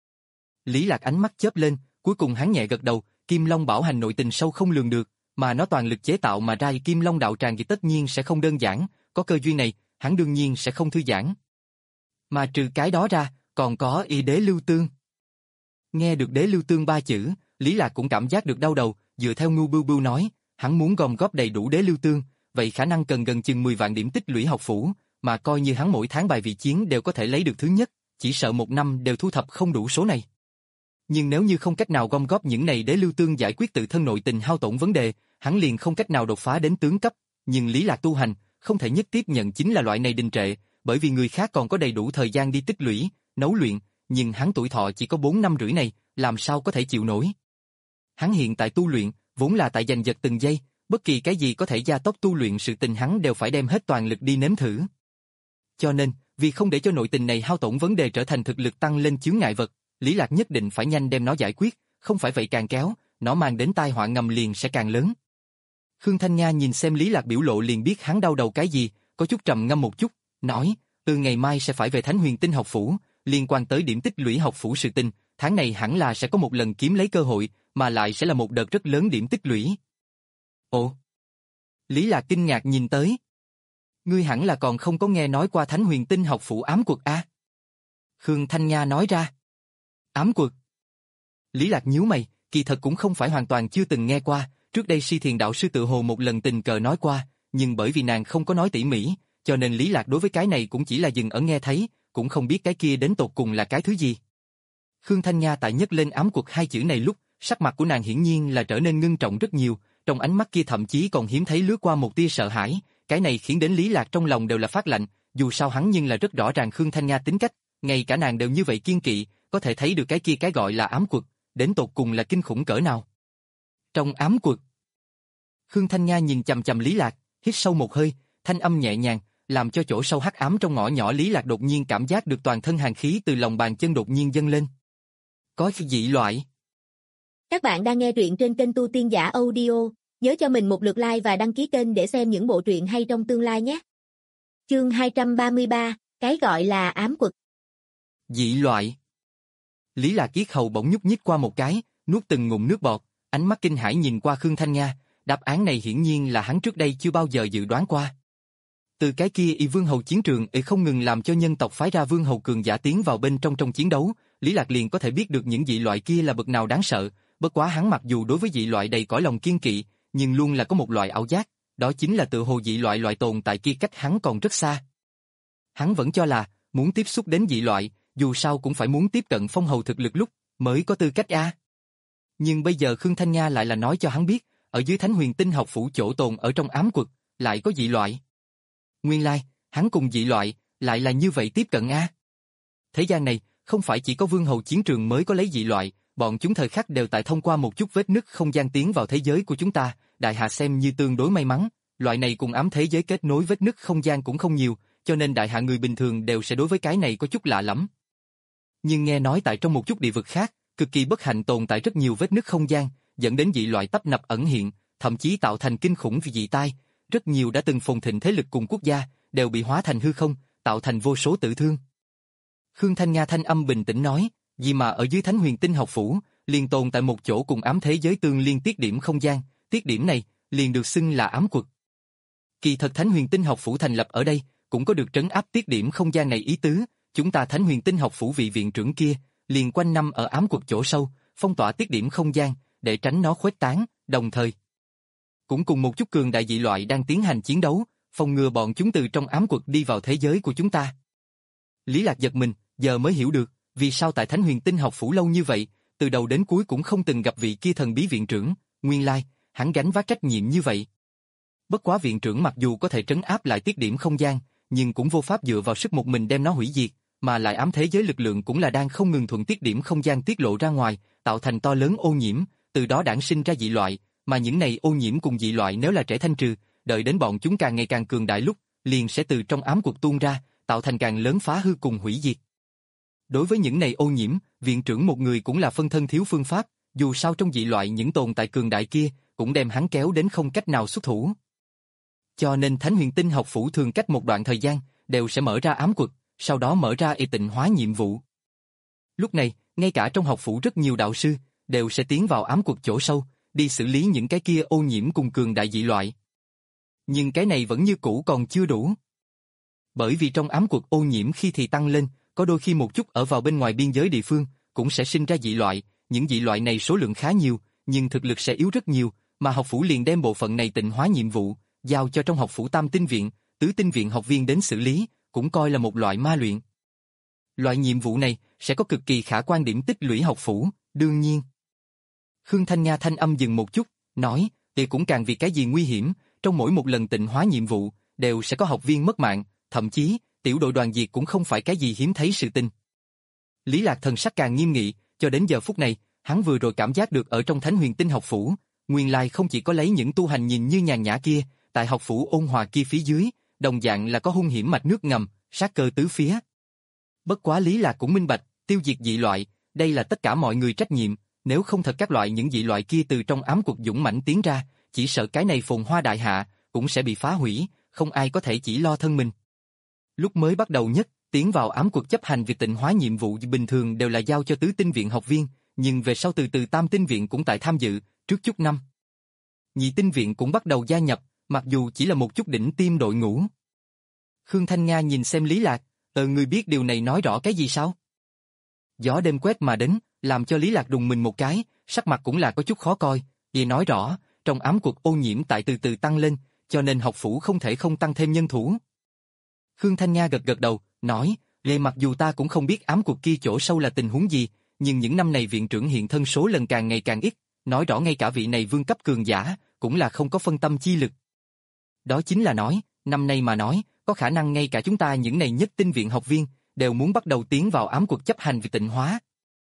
Lý Lạc ánh mắt chớp lên, cuối cùng hắn nhẹ gật đầu, Kim Long bảo hành nội tình sâu không lường được, mà nó toàn lực chế tạo mà ra Kim Long đạo tràng thì tất nhiên sẽ không đơn giản, có cơ duyên này, hắn đương nhiên sẽ không thư giãn. Mà trừ cái đó ra, còn có y đế lưu tương. Nghe được đế lưu tương ba chữ, Lý Lạc cũng cảm giác được đau đầu, dựa theo Ngưu Bưu Bưu nói, hắn muốn gom góp đầy đủ đế lưu tương, vậy khả năng cần gần chừng mười vạn điểm tích lũy học phủ, mà coi như hắn mỗi tháng bài vị chiến đều có thể lấy được thứ nhất, chỉ sợ một năm đều thu thập không đủ số này. Nhưng nếu như không cách nào gom góp những này đế lưu tương giải quyết tự thân nội tình hao tổn vấn đề, hắn liền không cách nào đột phá đến tướng cấp, nhưng Lý Lạc tu hành, không thể nhất tiếp nhận chính là loại này đình trệ, bởi vì người khác còn có đầy đủ thời gian đi tích lũy, nấu luyện, nhưng hắn tuổi thọ chỉ có bốn năm rưỡi này, làm sao có thể chịu nổi. Hắn hiện tại tu luyện, vốn là tại giành giật từng giây, bất kỳ cái gì có thể gia tốc tu luyện sự tình hắn đều phải đem hết toàn lực đi nếm thử. Cho nên, vì không để cho nội tình này hao tổn vấn đề trở thành thực lực tăng lên chướng ngại vật, Lý Lạc nhất định phải nhanh đem nó giải quyết, không phải vậy càng kéo, nó mang đến tai họa ngầm liền sẽ càng lớn. Khương Thanh Nha nhìn xem Lý Lạc biểu lộ liền biết hắn đau đầu cái gì, có chút trầm ngâm một chút, nói, từ ngày mai sẽ phải về Thánh Huyền Tinh học phủ, liên quan tới điểm tích lũy học phủ sự tình, tháng này hẳn là sẽ có một lần kiếm lấy cơ hội, mà lại sẽ là một đợt rất lớn điểm tích lũy. Ồ! Lý Lạc kinh ngạc nhìn tới. Ngươi hẳn là còn không có nghe nói qua Thánh Huyền Tinh học phủ ám quật a? Khương Thanh Nha nói ra. Ám quật? Lý Lạc nhíu mày, kỳ thật cũng không phải hoàn toàn chưa từng nghe qua, trước đây Si Thiền đạo sư tự hồ một lần tình cờ nói qua, nhưng bởi vì nàng không có nói tỉ mỉ, cho nên Lý Lạc đối với cái này cũng chỉ là dừng ở nghe thấy, cũng không biết cái kia đến tột cùng là cái thứ gì. Khương Thanh Nha tại nhấc lên ám quật hai chữ này lúc, sắc mặt của nàng hiển nhiên là trở nên ngưng trọng rất nhiều, trong ánh mắt kia thậm chí còn hiếm thấy lướt qua một tia sợ hãi, cái này khiến đến Lý Lạc trong lòng đều là phát lạnh, dù sao hắn nhưng là rất rõ ràng Khương Thanh Nha tính cách, ngay cả nàng đều như vậy kiên kỵ, có thể thấy được cái kia cái gọi là ám quật, đến tột cùng là kinh khủng cỡ nào. Trong ám quật, Khương Thanh Nha nhìn chằm chằm Lý Lạc, hít sâu một hơi, thanh âm nhẹ nhàng, làm cho chỗ sâu hắc ám trong ngõ nhỏ Lý Lạc đột nhiên cảm giác được toàn thân hàn khí từ lòng bàn chân đột nhiên dâng lên. Có dị loại. Các bạn đang nghe truyện trên kênh Tu Tiên Giả Audio, nhớ cho mình một lượt like và đăng ký kênh để xem những bộ truyện hay trong tương lai nhé. Chương hai trăm ba mươi ba, cái gọi là ám quật. Dị loại. Lý Lạc yết hầu bỗng nhúc nhích qua một cái, nuốt từng ngụm nước bọt, ánh mắt kinh hãi nhìn qua Khương Thanh Nha, đáp án này hiển nhiên là hắn trước đây chưa bao giờ dự đoán qua. Từ cái kia y vương hầu chiến trường y không ngừng làm cho nhân tộc phái ra vương hầu cường giả tiến vào bên trong trong chiến đấu, Lý Lạc liền có thể biết được những dị loại kia là bậc nào đáng sợ, bất quá hắn mặc dù đối với dị loại đầy cõi lòng kiên kỵ, nhưng luôn là có một loại ảo giác, đó chính là tự hồ dị loại loại tồn tại kia cách hắn còn rất xa. Hắn vẫn cho là, muốn tiếp xúc đến dị loại, dù sao cũng phải muốn tiếp cận phong hầu thực lực lúc, mới có tư cách a. Nhưng bây giờ Khương Thanh Nha lại là nói cho hắn biết, ở dưới Thánh Huyền Tinh học phủ chỗ tồn ở trong ám quật, lại có dị loại. Nguyên lai, hắn cùng dị loại, lại là như vậy tiếp cận a. Thế gian này, không phải chỉ có vương hầu chiến trường mới có lấy dị loại, bọn chúng thời khắc đều tại thông qua một chút vết nứt không gian tiến vào thế giới của chúng ta, đại hạ xem như tương đối may mắn, loại này cùng ám thế giới kết nối vết nứt không gian cũng không nhiều, cho nên đại hạ người bình thường đều sẽ đối với cái này có chút lạ lắm. Nhưng nghe nói tại trong một chút địa vực khác, cực kỳ bất hạnh tồn tại rất nhiều vết nứt không gian, dẫn đến dị loại tấp nập ẩn hiện, thậm chí tạo thành kinh khủng vì dị tai, rất nhiều đã từng phồn thịnh thế lực cùng quốc gia, đều bị hóa thành hư không, tạo thành vô số tử thương. Khương Thanh Nga thanh âm bình tĩnh nói, vì mà ở dưới Thánh Huyền Tinh học phủ, liền tồn tại một chỗ cùng ám thế giới tương liên tiết điểm không gian, tiết điểm này liền được xưng là ám quật. Kỳ thật Thánh Huyền Tinh học phủ thành lập ở đây, cũng có được trấn áp tiết điểm không gian này ý tứ, chúng ta Thánh Huyền Tinh học phủ vị viện trưởng kia, liền quanh năm ở ám quật chỗ sâu, phong tỏa tiết điểm không gian, để tránh nó khuếch tán, đồng thời cũng cùng một chút cường đại dị loại đang tiến hành chiến đấu, phòng ngừa bọn chúng từ trong ám quật đi vào thế giới của chúng ta. Lý Lạc giật mình, giờ mới hiểu được, vì sao tại Thánh Huyền Tinh học phủ lâu như vậy, từ đầu đến cuối cũng không từng gặp vị kia thần bí viện trưởng, nguyên lai, hắn gánh vác trách nhiệm như vậy. Bất quá viện trưởng mặc dù có thể trấn áp lại tiết điểm không gian, nhưng cũng vô pháp dựa vào sức một mình đem nó hủy diệt, mà lại ám thế giới lực lượng cũng là đang không ngừng thuận tiết điểm không gian tiết lộ ra ngoài, tạo thành to lớn ô nhiễm, từ đó đản sinh ra dị loại, mà những này ô nhiễm cùng dị loại nếu là trẻ thanh trừ, đợi đến bọn chúng càng ngày càng cường đại lúc, liền sẽ từ trong ám quật tuôn ra, tạo thành càng lớn phá hư cùng hủy diệt. Đối với những này ô nhiễm, viện trưởng một người cũng là phân thân thiếu phương pháp, dù sao trong dị loại những tồn tại cường đại kia, cũng đem hắn kéo đến không cách nào xuất thủ. Cho nên Thánh Huyền Tinh học phủ thường cách một đoạn thời gian, đều sẽ mở ra ám quật, sau đó mở ra y tịnh hóa nhiệm vụ. Lúc này, ngay cả trong học phủ rất nhiều đạo sư, đều sẽ tiến vào ám quật chỗ sâu, đi xử lý những cái kia ô nhiễm cùng cường đại dị loại. Nhưng cái này vẫn như cũ còn chưa đủ. Bởi vì trong ám quật ô nhiễm khi thì tăng lên, có đôi khi một chút ở vào bên ngoài biên giới địa phương, cũng sẽ sinh ra dị loại, những dị loại này số lượng khá nhiều, nhưng thực lực sẽ yếu rất nhiều, mà học phủ liền đem bộ phận này tịnh hóa nhiệm vụ, giao cho trong học phủ Tam Tinh Viện, Tứ Tinh Viện học viên đến xử lý, cũng coi là một loại ma luyện. Loại nhiệm vụ này sẽ có cực kỳ khả quan điểm tích lũy học phủ, đương nhiên. Khương Thanh Nga thanh âm dừng một chút, nói, thì cũng càng vì cái gì nguy hiểm, trong mỗi một lần tịnh hóa nhiệm vụ, đều sẽ có học viên mất mạng, thậm chí, tiểu đội đoàn diệt cũng không phải cái gì hiếm thấy sự tình. Lý Lạc thần sắc càng nghiêm nghị, cho đến giờ phút này, hắn vừa rồi cảm giác được ở trong Thánh Huyền Tinh học phủ, nguyên lai không chỉ có lấy những tu hành nhìn như nhàn nhã kia, tại học phủ ôn hòa kia phía dưới, đồng dạng là có hung hiểm mạch nước ngầm, sát cơ tứ phía. Bất quá Lý Lạc cũng minh bạch, tiêu diệt dị loại, đây là tất cả mọi người trách nhiệm, nếu không thật các loại những dị loại kia từ trong ám quật dũng mãnh tiến ra, chỉ sợ cái này phồn hoa đại hạ, cũng sẽ bị phá hủy, không ai có thể chỉ lo thân mình. Lúc mới bắt đầu nhất, tiến vào ám quật chấp hành việc tịnh hóa nhiệm vụ bình thường đều là giao cho Tứ Tinh Viện học viên, nhưng về sau từ từ Tam Tinh Viện cũng tại tham dự, trước chút năm. Nhị Tinh Viện cũng bắt đầu gia nhập, mặc dù chỉ là một chút đỉnh tiêm đội ngũ. Khương Thanh Nga nhìn xem Lý Lạc, ờ người biết điều này nói rõ cái gì sao? Gió đêm quét mà đến, làm cho Lý Lạc đùng mình một cái, sắc mặt cũng là có chút khó coi, vì nói rõ, trong ám quật ô nhiễm tại từ từ tăng lên, cho nên học phủ không thể không tăng thêm nhân thủ. Khương Thanh Nga gật gật đầu, nói, lê mặc dù ta cũng không biết ám quật kia chỗ sâu là tình huống gì, nhưng những năm này viện trưởng hiện thân số lần càng ngày càng ít, nói rõ ngay cả vị này vương cấp cường giả, cũng là không có phân tâm chi lực. Đó chính là nói, năm nay mà nói, có khả năng ngay cả chúng ta những này nhất tinh viện học viên, đều muốn bắt đầu tiến vào ám quật chấp hành việc tịnh hóa.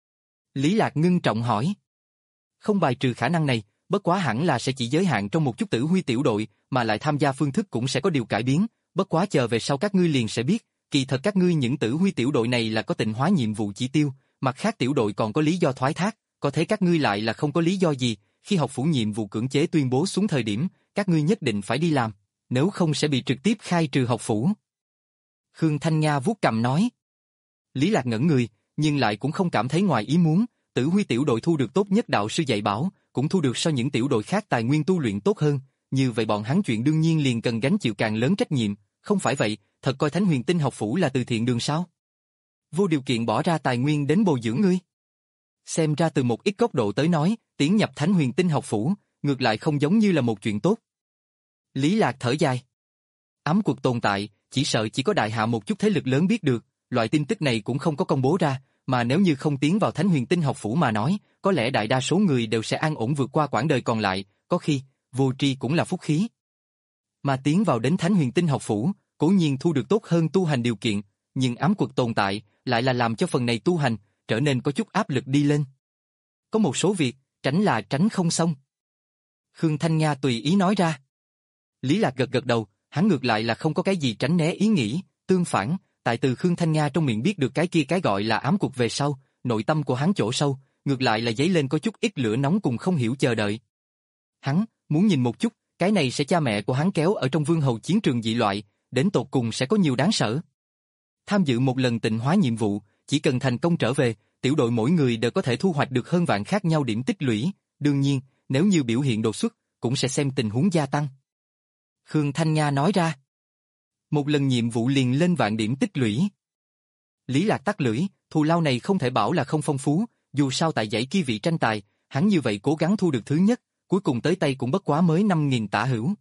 Lý Lạc ngưng trọng hỏi. Không bài trừ khả năng này, bất quá hẳn là sẽ chỉ giới hạn trong một chút tử huy tiểu đội, mà lại tham gia phương thức cũng sẽ có điều cải biến, bất quá chờ về sau các ngươi liền sẽ biết, kỳ thật các ngươi những tử huy tiểu đội này là có tịnh hóa nhiệm vụ chỉ tiêu, mặt khác tiểu đội còn có lý do thoái thác, có thể các ngươi lại là không có lý do gì, khi học phủ nhiệm vụ cưỡng chế tuyên bố xuống thời điểm, các ngươi nhất định phải đi làm, nếu không sẽ bị trực tiếp khai trừ học phủ. Khương Thanh Nga vuốt cằm nói. Lý Lạc ngẩn người, nhưng lại cũng không cảm thấy ngoài ý muốn, tử huy tiểu đội thu được tốt nhất đạo sư dạy bảo, cũng thu được so những tiểu đội khác tài nguyên tu luyện tốt hơn, như vậy bọn hắn chuyện đương nhiên liền cần gánh chịu càng lớn trách nhiệm, không phải vậy, thật coi Thánh Huyền Tinh học phủ là từ thiện đường sao? Vô điều kiện bỏ ra tài nguyên đến bồi dưỡng ngươi. Xem ra từ một ít góc độ tới nói, tiến nhập Thánh Huyền Tinh học phủ, ngược lại không giống như là một chuyện tốt. Lý Lạc thở dài. Ám quật tồn tại, chỉ sợ chỉ có đại hạ một chút thế lực lớn biết được, loại tin tức này cũng không có công bố ra, mà nếu như không tiến vào Thánh Huyền Tinh học phủ mà nói, có lẽ đại đa số người đều sẽ an ổn vượt qua quãng đời còn lại, có khi, vô tri cũng là phúc khí. Mà tiến vào đến Thánh Huyền Tinh học phủ, cố nhiên thu được tốt hơn tu hành điều kiện, nhưng ám quật tồn tại, lại là làm cho phần này tu hành, trở nên có chút áp lực đi lên. Có một số việc, tránh là tránh không xong. Khương Thanh Nga tùy ý nói ra. Lý Lạc gật gật đầu, hắn ngược lại là không có cái gì tránh né ý nghĩ, tương phản, tại từ Khương Thanh Nga trong miệng biết được cái kia cái gọi là ám quật về sau, nội tâm của hắn chỗ sâu, ngược lại là dấy lên có chút ít lửa nóng cùng không hiểu chờ đợi. Hắn, muốn nhìn một chút, cái này sẽ cha mẹ của hắn kéo ở trong vương hầu chiến trường dị loại, đến tột cùng sẽ có nhiều đáng sợ. Tham dự một lần tịnh hóa nhiệm vụ, Chỉ cần thành công trở về, tiểu đội mỗi người đều có thể thu hoạch được hơn vạn khác nhau điểm tích lũy, đương nhiên, nếu như biểu hiện đột xuất, cũng sẽ xem tình huống gia tăng. Khương Thanh Nga nói ra. Một lần nhiệm vụ liền lên vạn điểm tích lũy. Lý Lạc tắt lưỡi, thù lao này không thể bảo là không phong phú, dù sao tại giải kia vị tranh tài, hắn như vậy cố gắng thu được thứ nhất, cuối cùng tới tay cũng bất quá mới năm nghìn tả hữu.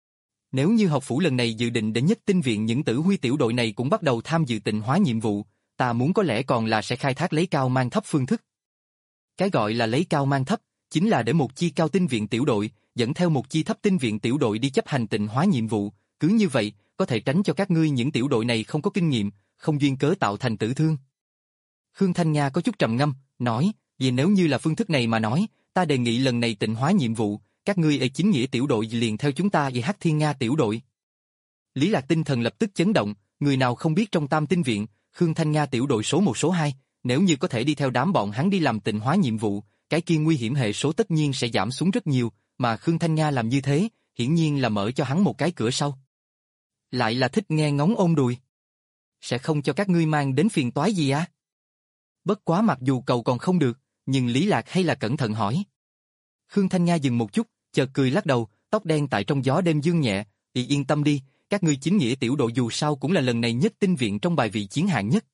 Nếu như học phủ lần này dự định để nhất tinh viện những tử huy tiểu đội này cũng bắt đầu tham dự tịnh hóa nhiệm vụ, ta muốn có lẽ còn là sẽ khai thác lấy cao mang thấp phương thức. Cái gọi là lấy cao mang thấp, chính là để một chi cao tinh viện tiểu đội, dẫn theo một chi thấp tinh viện tiểu đội đi chấp hành tịnh hóa nhiệm vụ, cứ như vậy, có thể tránh cho các ngươi những tiểu đội này không có kinh nghiệm, không duyên cớ tạo thành tử thương. Khương Thanh Nga có chút trầm ngâm, nói, vì nếu như là phương thức này mà nói, ta đề nghị lần này tịnh hóa nhiệm vụ, các ngươi ở chính nghĩa tiểu đội liền theo chúng ta về Hắc Thiên Nga tiểu đội. Lý Lạc tinh thần lập tức chấn động, người nào không biết trong Tam Tinh viện, Khương Thanh Nga tiểu đội số một số hai, nếu như có thể đi theo đám bọn hắn đi làm tịnh hóa nhiệm vụ, cái kia nguy hiểm hệ số tất nhiên sẽ giảm xuống rất nhiều, mà Khương Thanh Nga làm như thế, hiển nhiên là mở cho hắn một cái cửa sau. Lại là thích nghe ngóng ôm đùi. Sẽ không cho các ngươi mang đến phiền toái gì à? Bất quá mặc dù cầu còn không được, nhưng Lý Lạc hay là cẩn thận hỏi. Khương Thanh Nga dừng một chút, chợt cười lắc đầu, tóc đen tại trong gió đêm dương nhẹ, "Ý yên tâm đi, các ngươi chính nghĩa tiểu đội dù sao cũng là lần này nhất tinh viện trong bài vị chiến hạng nhất."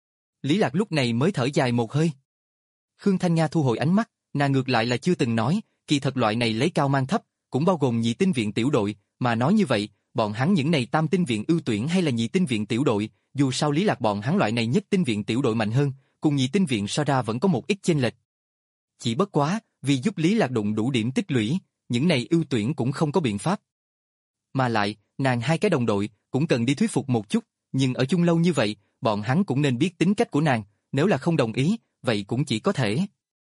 Lý Lạc lúc này mới thở dài một hơi. Khương Thanh Nga thu hồi ánh mắt, nàng ngược lại là chưa từng nói, kỳ thật loại này lấy cao mang thấp, cũng bao gồm nhị tinh viện tiểu đội, mà nói như vậy, bọn hắn những này tam tinh viện ưu tuyển hay là nhị tinh viện tiểu đội, dù sao Lý Lạc bọn hắn loại này nhất tinh viện tiểu đội mạnh hơn, cùng nhị tinh viện so ra vẫn có một ít chênh lệch. Chỉ bất quá, vì giúp Lý Lạc đụng đủ điểm tích lũy, những này ưu tuyển cũng không có biện pháp. Mà lại, nàng hai cái đồng đội cũng cần đi thuyết phục một chút, nhưng ở chung lâu như vậy, bọn hắn cũng nên biết tính cách của nàng, nếu là không đồng ý, vậy cũng chỉ có thể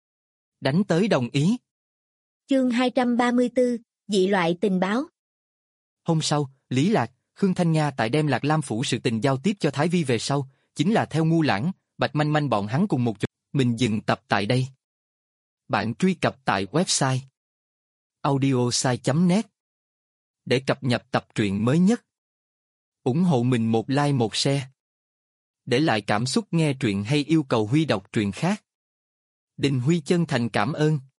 đánh tới đồng ý. Chương hai trăm ba mươi tư, dị loại tình báo. Hôm sau, Lý Lạc, Khương Thanh Nga tại đem Lạc Lam phủ sự tình giao tiếp cho Thái Vi về sau, chính là theo Ngu Lãng, Bạch Manh Manh bọn hắn cùng một chỗ. Mình dừng tập tại đây. Bạn truy cập tại website audiosai chấm net để cập nhật tập truyện mới nhất. Ủng hộ mình một like một share. Để lại cảm xúc nghe truyện hay yêu cầu Huy đọc truyện khác. Đình Huy chân thành cảm ơn.